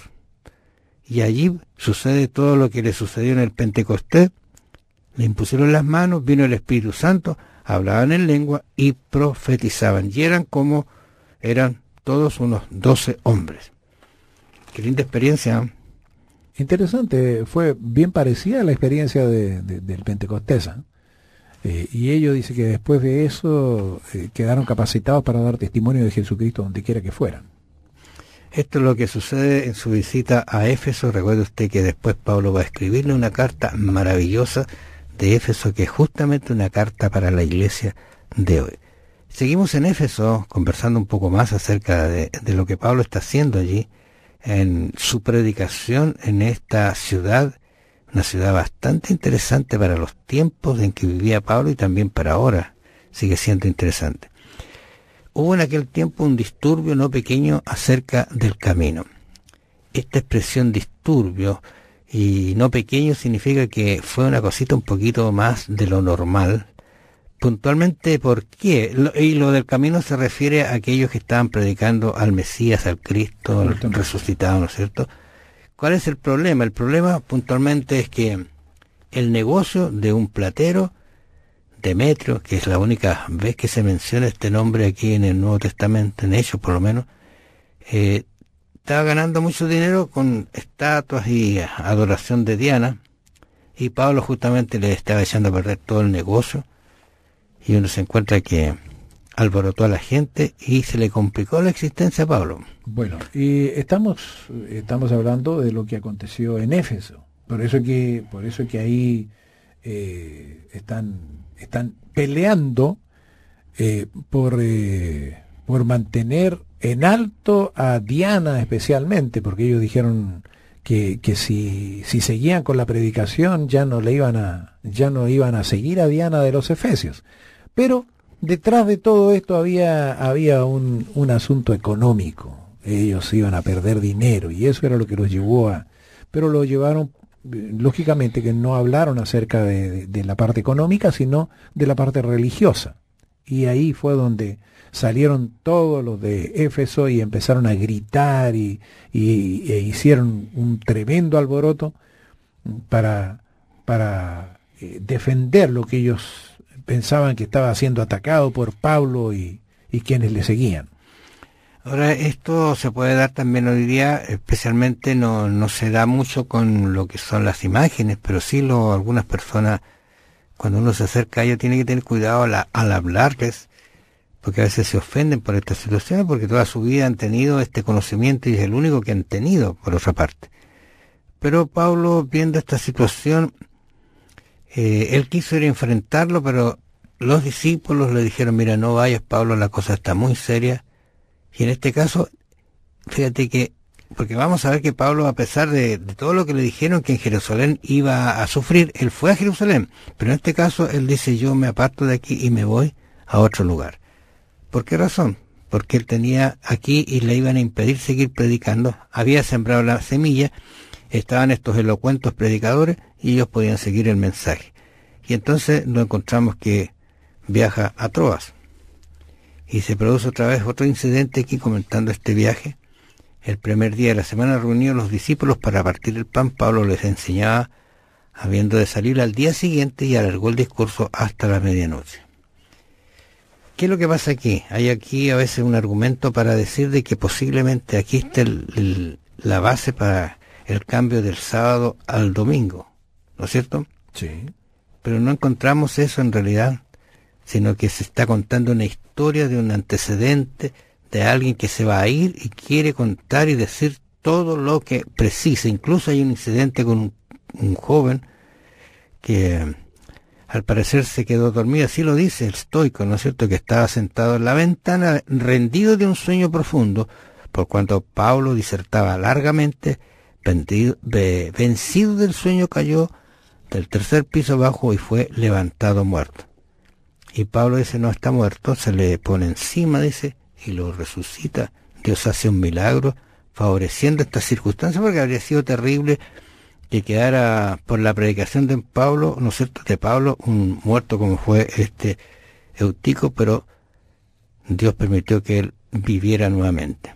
Y allí sucede todo lo que le sucedió en el Pentecostés. Le impusieron las manos, vino el Espíritu Santo, hablaban en lengua y profetizaban. Y eran como, eran todos unos doce hombres. Qué linda experiencia.
Interesante, fue bien parecida a la experiencia de, de, del Pentecostés. ¿eh? Eh, y ellos dicen que después de eso eh, quedaron capacitados para dar testimonio de Jesucristo donde quiera que fueran.
Esto es lo que sucede en su visita a Éfeso. Recuerde usted que después Pablo va a escribirle una carta maravillosa de Éfeso, que es justamente una carta para la iglesia de hoy. Seguimos en Éfeso conversando un poco más acerca de, de lo que Pablo está haciendo allí en su predicación en esta ciudad, una ciudad bastante interesante para los tiempos en que vivía Pablo y también para ahora sigue siendo interesante. Hubo en aquel tiempo un disturbio no pequeño acerca del camino. Esta expresión disturbio y no pequeño significa que fue una cosita un poquito más de lo normal. Puntualmente, ¿por qué? Y lo del camino se refiere a aquellos que estaban predicando al Mesías, al Cristo, al resucitado, ¿no es cierto? ¿Cuál es el problema? El problema puntualmente es que el negocio de un platero, Demetrio, que es la única vez que se menciona este nombre aquí en el Nuevo Testamento, en Hechos por lo menos, eh, estaba ganando mucho dinero con estatuas y adoración de Diana, y Pablo justamente le estaba echando a perder todo el negocio, y uno se encuentra que alborotó a la gente y se le complicó la existencia a Pablo.
Bueno, y estamos estamos hablando de lo que aconteció en Éfeso. Por eso que por eso que ahí eh, están están peleando eh, por eh, por mantener en alto a Diana especialmente, porque ellos dijeron que, que si, si seguían con la predicación ya no le iban a ya no iban a seguir a Diana de los Efesios. Pero detrás de todo esto había había un, un asunto económico. Ellos iban a perder dinero y eso era lo que los llevó a... Pero lo llevaron, lógicamente, que no hablaron acerca de, de, de la parte económica, sino de la parte religiosa. Y ahí fue donde salieron todos los de Éfeso y empezaron a gritar y, y e hicieron un tremendo alboroto para, para eh, defender lo que ellos pensaban que estaba siendo atacado por Pablo y, y quienes le seguían.
Ahora, esto se puede dar también hoy día, especialmente no, no se da mucho con lo que son las imágenes, pero sí lo, algunas personas, cuando uno se acerca a ellos, tiene que tener cuidado al, al hablarles, porque a veces se ofenden por estas situaciones, porque toda su vida han tenido este conocimiento y es el único que han tenido, por otra parte. Pero Pablo, viendo esta situación, eh, él quiso ir a enfrentarlo, pero los discípulos le dijeron, mira, no vayas, Pablo, la cosa está muy seria. Y en este caso, fíjate que, porque vamos a ver que Pablo, a pesar de, de todo lo que le dijeron que en Jerusalén iba a sufrir, él fue a Jerusalén, pero en este caso él dice, yo me aparto de aquí y me voy a otro lugar. ¿Por qué razón? Porque él tenía aquí y le iban a impedir seguir predicando, había sembrado la semilla, estaban estos elocuentes predicadores y ellos podían seguir el mensaje. Y entonces lo encontramos que viaja a Troas. Y se produce otra vez otro incidente aquí comentando este viaje. El primer día de la semana reunió los discípulos para partir el pan. Pablo les enseñaba, habiendo de salir al día siguiente, y alargó el discurso hasta la medianoche. ¿Qué es lo que pasa aquí? Hay aquí a veces un argumento para decir de que posiblemente aquí está el, el, la base para el cambio del sábado al domingo, ¿no es cierto?
Sí.
Pero no encontramos eso en realidad, sino que se está contando una historia de un antecedente, de alguien que se va a ir y quiere contar y decir todo lo que precisa. Incluso hay un incidente con un, un joven que al parecer se quedó dormido, así lo dice el estoico, ¿no es cierto?, que estaba sentado en la ventana, rendido de un sueño profundo, por cuanto Pablo disertaba largamente, vendido, ve, vencido del sueño cayó del tercer piso abajo y fue levantado muerto. Y Pablo dice, no está muerto, se le pone encima, dice, y lo resucita. Dios hace un milagro favoreciendo estas circunstancias, porque habría sido terrible que quedara por la predicación de Pablo, ¿no es cierto?, de Pablo, un muerto como fue este Eutico, pero Dios permitió que él viviera nuevamente.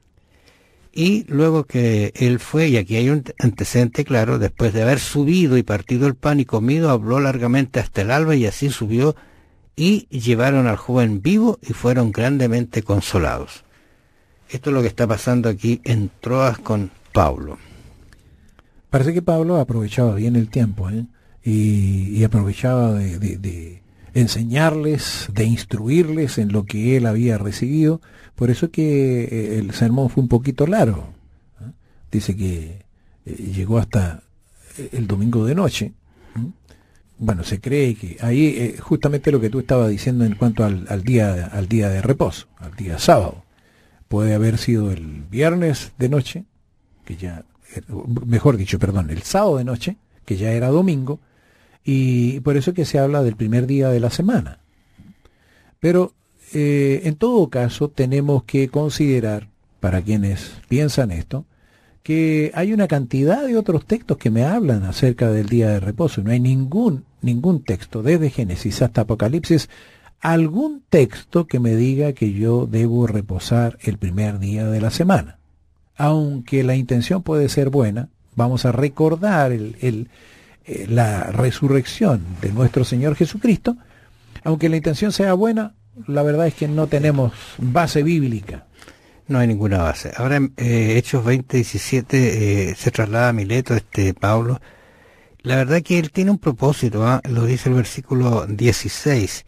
Y luego que él fue, y aquí hay un antecedente claro, después de haber subido y partido el pan y comido, habló largamente hasta el alba, y así subió, y llevaron al joven vivo y fueron grandemente consolados. Esto es lo que está pasando aquí en Troas con Pablo.
Parece que Pablo aprovechaba bien el tiempo, ¿eh? y, y aprovechaba de, de, de enseñarles, de instruirles en lo que él había recibido. Por eso que el sermón fue un poquito largo, ¿eh? Dice que eh, llegó hasta el domingo de noche. ¿eh? Bueno, se cree que ahí eh, justamente lo que tú estabas diciendo en cuanto al, al día al día de reposo, al día sábado. Puede haber sido el viernes de noche, que ya, mejor dicho, perdón, el sábado de noche, que ya era domingo, y por eso que se habla del primer día de la semana. Pero eh, en todo caso tenemos que considerar, para quienes piensan esto, que hay una cantidad de otros textos que me hablan acerca del día de reposo. No hay ningún, ningún texto, desde Génesis hasta Apocalipsis, algún texto que me diga que yo debo reposar el primer día de la semana. Aunque la intención puede ser buena, vamos a recordar el, el, eh, la resurrección de nuestro Señor Jesucristo. Aunque la intención sea buena, la verdad es que no tenemos base bíblica.
No hay ninguna base. Ahora, eh, Hechos veinte diecisiete, eh, se traslada a Mileto, este Pablo. La verdad que él tiene un propósito, ¿eh? Lo dice el versículo dieciséis.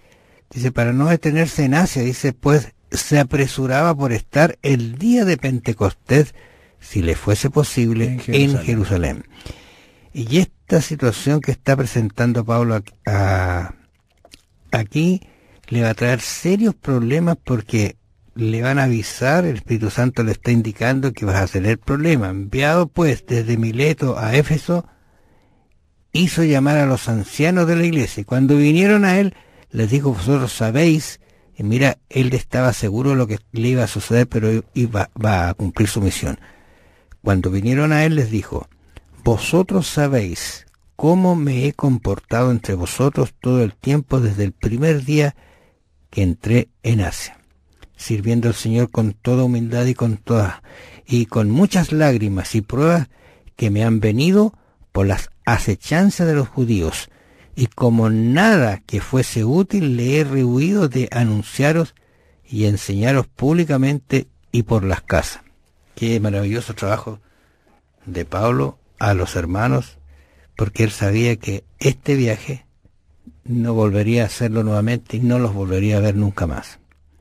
Dice, para no detenerse en Asia, dice, pues se apresuraba por estar el día de Pentecostés, si le fuese posible, en Jerusalén. En Jerusalén. Y esta situación que está presentando Pablo a, a, aquí le va a traer serios problemas porque le van a avisar, el Espíritu Santo le está indicando que vas a tener problemas. Enviado pues desde Mileto a Éfeso, hizo llamar a los ancianos de la iglesia. Y cuando vinieron a él, les dijo, vosotros sabéis, y mira, él estaba seguro de lo que le iba a suceder, pero iba, va a cumplir su misión. Cuando vinieron a él, les dijo, vosotros sabéis cómo me he comportado entre vosotros todo el tiempo desde el primer día que entré en Asia, sirviendo al Señor con toda humildad y con todas, y con muchas lágrimas y pruebas que me han venido por las acechanzas de los judíos, y como nada que fuese útil le he rehuido de anunciaros y enseñaros públicamente y por las casas. Qué maravilloso trabajo de Pablo a los hermanos, porque él sabía que este viaje no volvería a hacerlo nuevamente y no los volvería a ver nunca más.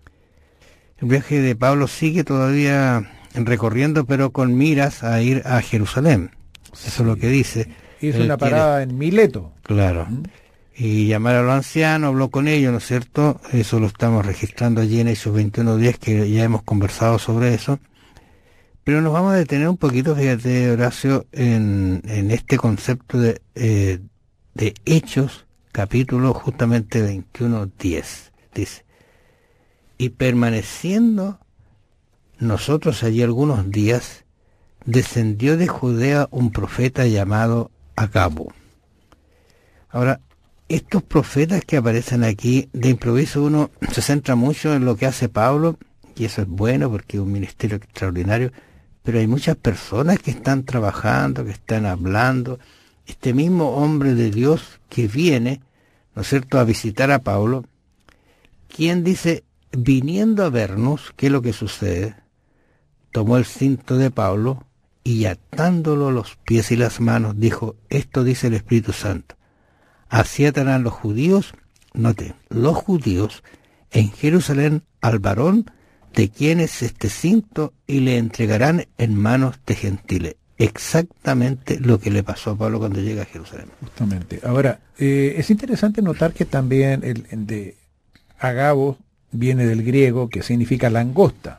El viaje de Pablo sigue todavía recorriendo, pero con miras a ir a Jerusalén. Eso sí. Es lo que dice.
Hizo una parada quiere, en Mileto.
Claro. ¿Mm? Y llamar a los ancianos, habló con ellos, ¿no es cierto? Eso lo estamos registrando allí en Hechos veintiuno diez, que ya hemos conversado sobre eso. Pero nos vamos a detener un poquito, fíjate, Horacio, en, en este concepto de, eh, de Hechos, capítulo justamente veintiuno diez. Dice, y permaneciendo nosotros allí algunos días, descendió de Judea un profeta llamado Agabo. Ahora, estos profetas que aparecen aquí, de improviso uno se centra mucho en lo que hace Pablo, y eso es bueno porque es un ministerio extraordinario, pero hay muchas personas que están trabajando, que están hablando. Este mismo hombre de Dios que viene, ¿no es cierto?, a visitar a Pablo, quien dice, viniendo a vernos, ¿qué es lo que sucede? Tomó el cinto de Pablo y atándolo los pies y las manos, dijo, esto dice el Espíritu Santo, así atarán los judíos, note, los judíos en Jerusalén al varón de quien es este cinto y le entregarán en manos de gentiles. Exactamente lo que le pasó a Pablo cuando llega a Jerusalén.
Justamente. Ahora, eh, es interesante notar que también el, el de Agabo viene del griego, que significa langosta.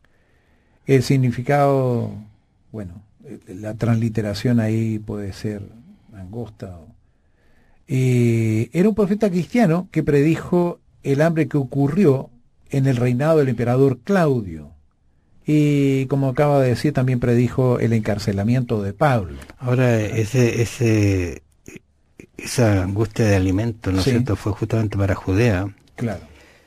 El significado, bueno, la transliteración ahí puede ser langosta. Eh, era un profeta cristiano que predijo el hambre que ocurrió en el reinado del emperador Claudio. Y como acaba de decir, también predijo el encarcelamiento de Pablo.
Ahora, ese, ese, esa angustia de alimento, ¿no es sí. cierto?, fue justamente para Judea.
Claro.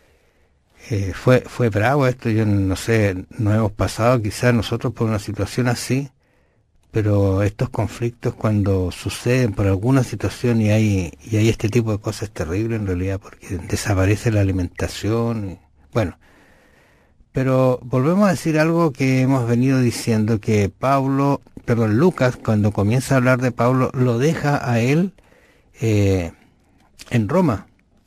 Eh, fue, fue bravo esto, yo no sé, nos hemos pasado quizás nosotros por una situación así, pero estos conflictos cuando suceden por alguna situación y hay, y hay este tipo de cosas terribles en realidad, porque desaparece la alimentación, y, bueno. Pero volvemos a decir algo que hemos venido diciendo, que Pablo, perdón, Lucas, cuando comienza a hablar de Pablo, lo deja a él eh, en Roma.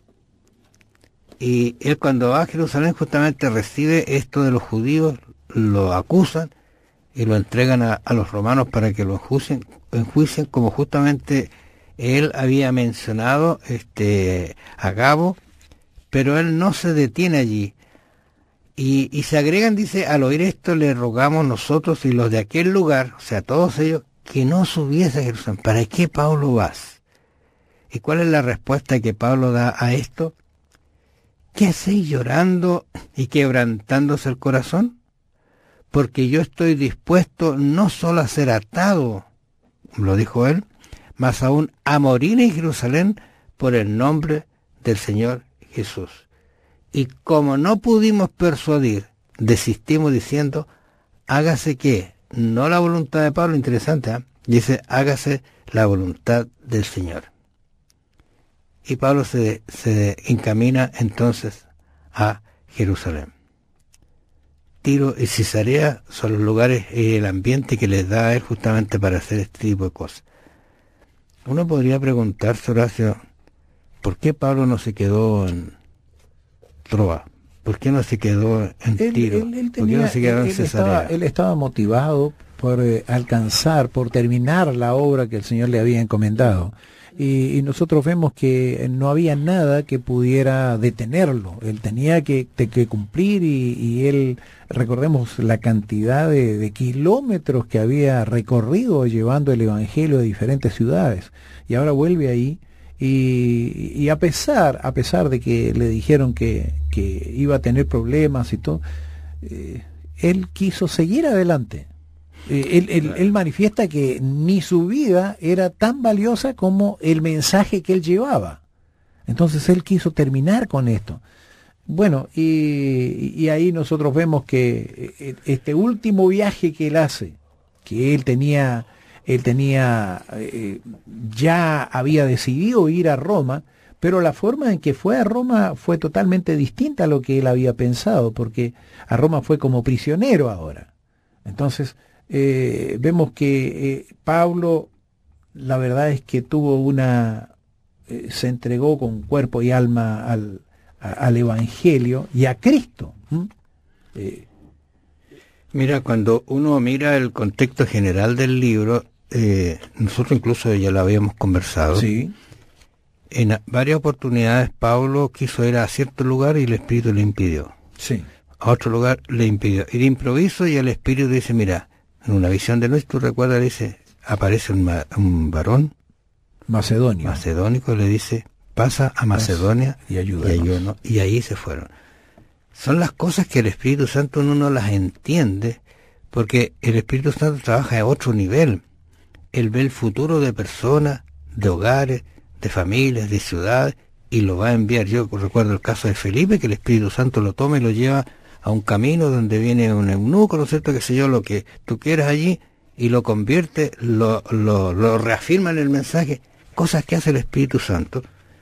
Y él cuando va a Jerusalén justamente recibe esto de los judíos, lo acusan y lo entregan a, a los romanos para que lo enjuicien, enjuicien, como justamente él había mencionado este, a Agabo, pero él no se detiene allí. Y, y se agregan, dice, al oír esto le rogamos nosotros y los de aquel lugar, o sea, todos ellos, que no subiese a Jerusalén. ¿Para qué, Pablo, vas? ¿Y cuál es la respuesta que Pablo da a esto? ¿Qué hacéis llorando y quebrantándose el corazón? Porque yo estoy dispuesto no solo a ser atado, lo dijo él, mas aún a morir en Jerusalén por el nombre del Señor Jesús. Y como no pudimos persuadir, desistimos diciendo, hágase qué, no la voluntad de Pablo, interesante, ¿eh? Dice, hágase la voluntad del Señor. Y Pablo se, se encamina entonces a Jerusalén. Tiro y Cesarea son los lugares y el ambiente que les da a él justamente para hacer este tipo de cosas. Uno podría preguntarse, Horacio, ¿por qué Pablo no se quedó en Troa? ¿Por qué no se quedó en
él,
Tiro?
Él, él tenía,
¿Por qué no se quedó
él,
en
él
Cesarea?
Estaba, él estaba motivado por eh, alcanzar, por terminar la obra que el Señor le había encomendado. Y, y nosotros vemos que no había nada que pudiera detenerlo. Él tenía que, de, que cumplir y, y él, recordemos la cantidad de, de kilómetros que había recorrido llevando el Evangelio a diferentes ciudades. Y ahora vuelve ahí y, y a pesar, a pesar de que le dijeron que, que iba a tener problemas y todo, eh, él quiso seguir adelante. Eh, él, él, él manifiesta que ni su vida era tan valiosa como el mensaje que él llevaba. Entonces él quiso terminar con esto. Bueno, y, y ahí nosotros vemos que este último viaje que él hace, que él tenía, él tenía, eh, ya había decidido ir a Roma, pero la forma en que fue a Roma fue totalmente distinta a lo que él había pensado, porque a Roma fue como prisionero ahora. Entonces, Eh, vemos que eh, Pablo, la verdad es que tuvo una, eh, se entregó con cuerpo y alma al, a, al Evangelio y a Cristo. ¿Mm? Eh,
Mira, cuando uno mira el contexto general del libro, eh, nosotros incluso ya lo habíamos conversado.
Sí.
En a, varias oportunidades Pablo quiso ir a cierto lugar y el Espíritu le impidió.
Sí.
A otro lugar le impidió. Y de improviso y el Espíritu dice, mira, en una visión de Luis, tú recuerdas, dice, aparece un, un varón
macedonio,
macedónico, le dice, pasa a Macedonia
y ayúdanos.
Y, ayuno, y ahí se fueron. Son las cosas que el Espíritu Santo uno no las entiende, porque el Espíritu Santo trabaja a otro nivel. Él ve el futuro de personas, de hogares, de familias, de ciudades, y lo va a enviar. Yo recuerdo el caso de Felipe, que el Espíritu Santo lo toma y lo lleva a un camino donde viene un eunuco, ¿no es cierto?, qué sé yo, lo que tú quieras allí, y lo convierte, lo, lo, lo reafirma en el mensaje, cosas que hace el Espíritu Santo.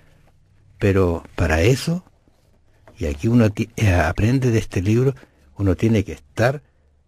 Pero para eso, y aquí uno eh, aprende de este libro, uno tiene que estar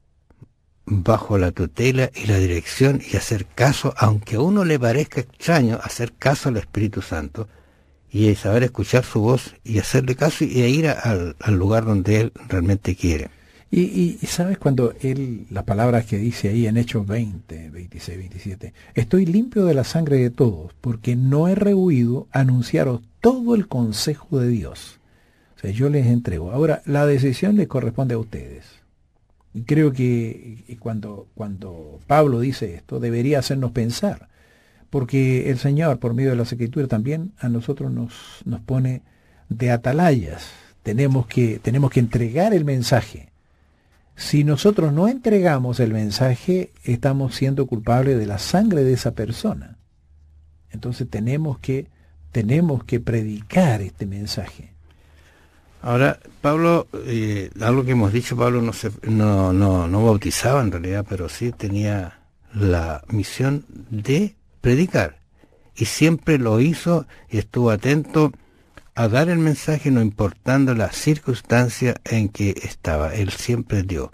bajo la tutela y la dirección y hacer caso, aunque a uno le parezca extraño, hacer caso al Espíritu Santo, y saber escuchar su voz y hacerle caso y ir a, al, al lugar donde él realmente quiere.
Y, y, y sabes cuando él, las palabras que dice ahí en Hechos veinte, veintiséis, veintisiete, estoy limpio de la sangre de todos, porque no he rehuido anunciaros todo el consejo de Dios. O sea, yo les entrego. Ahora, la decisión les corresponde a ustedes. Y creo que cuando, cuando Pablo dice esto, debería hacernos pensar. Porque el Señor, por medio de las Escrituras, también a nosotros nos, nos pone de atalayas. Tenemos que, tenemos que entregar el mensaje. Si nosotros no entregamos el mensaje, estamos siendo culpables de la sangre de esa persona. Entonces tenemos que, tenemos que predicar este mensaje.
Ahora, Pablo, eh, algo que hemos dicho, Pablo no, se, no, no, no bautizaba en realidad, pero sí tenía la misión de predicar, y siempre lo hizo y estuvo atento a dar el mensaje, no importando la circunstancia en que estaba. Él siempre dio.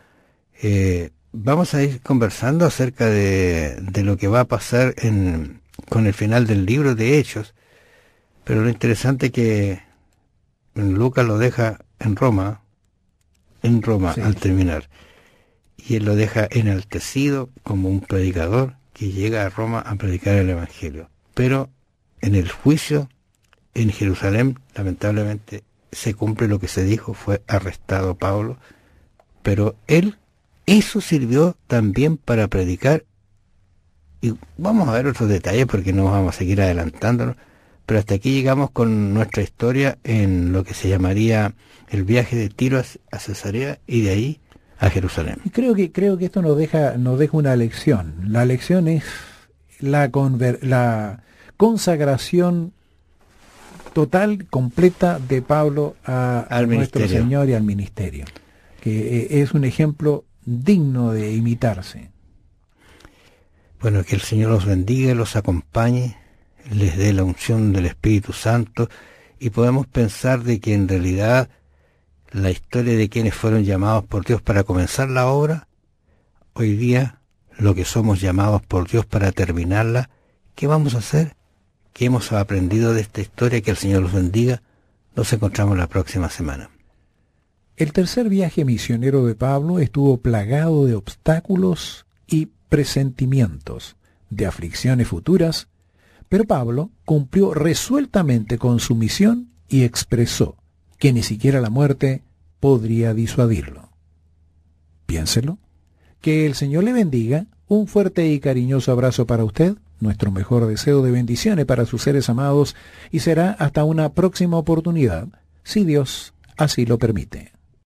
Eh, vamos a ir conversando acerca de, de lo que va a pasar en, con el final del libro de Hechos, pero lo interesante es que Lucas lo deja en Roma, en Roma sí. Al terminar, y él lo deja enaltecido como un predicador que llega a Roma a predicar el Evangelio. Pero en el juicio en Jerusalén, lamentablemente, se cumple lo que se dijo, fue arrestado Pablo, pero él, eso sirvió también para predicar, y vamos a ver otros detalles porque no vamos a seguir adelantándonos, pero hasta aquí llegamos con nuestra historia en lo que se llamaría el viaje de Tiro a Cesarea y de ahí a Jerusalén.
Y creo que creo que esto nos deja nos deja una lección. La lección es la conver, la consagración total, completa de Pablo a, a nuestro Señor y al ministerio, que eh, es un ejemplo digno de imitarse.
Bueno, que el Señor los bendiga, los acompañe, les dé la unción del Espíritu Santo, y podemos pensar de que en realidad la historia de quienes fueron llamados por Dios para comenzar la obra, hoy día lo que somos llamados por Dios para terminarla, ¿qué vamos a hacer? ¿Qué hemos aprendido de esta historia? Que el Señor los bendiga. Nos encontramos la próxima semana.
El tercer viaje misionero de Pablo estuvo plagado de obstáculos y presentimientos, de aflicciones futuras, pero Pablo cumplió resueltamente con su misión y expresó que ni siquiera la muerte podría disuadirlo. Piénselo. Que el Señor le bendiga. Un fuerte y cariñoso abrazo para usted, nuestro mejor deseo de bendiciones para sus seres amados, y será hasta una próxima oportunidad, si Dios así lo permite.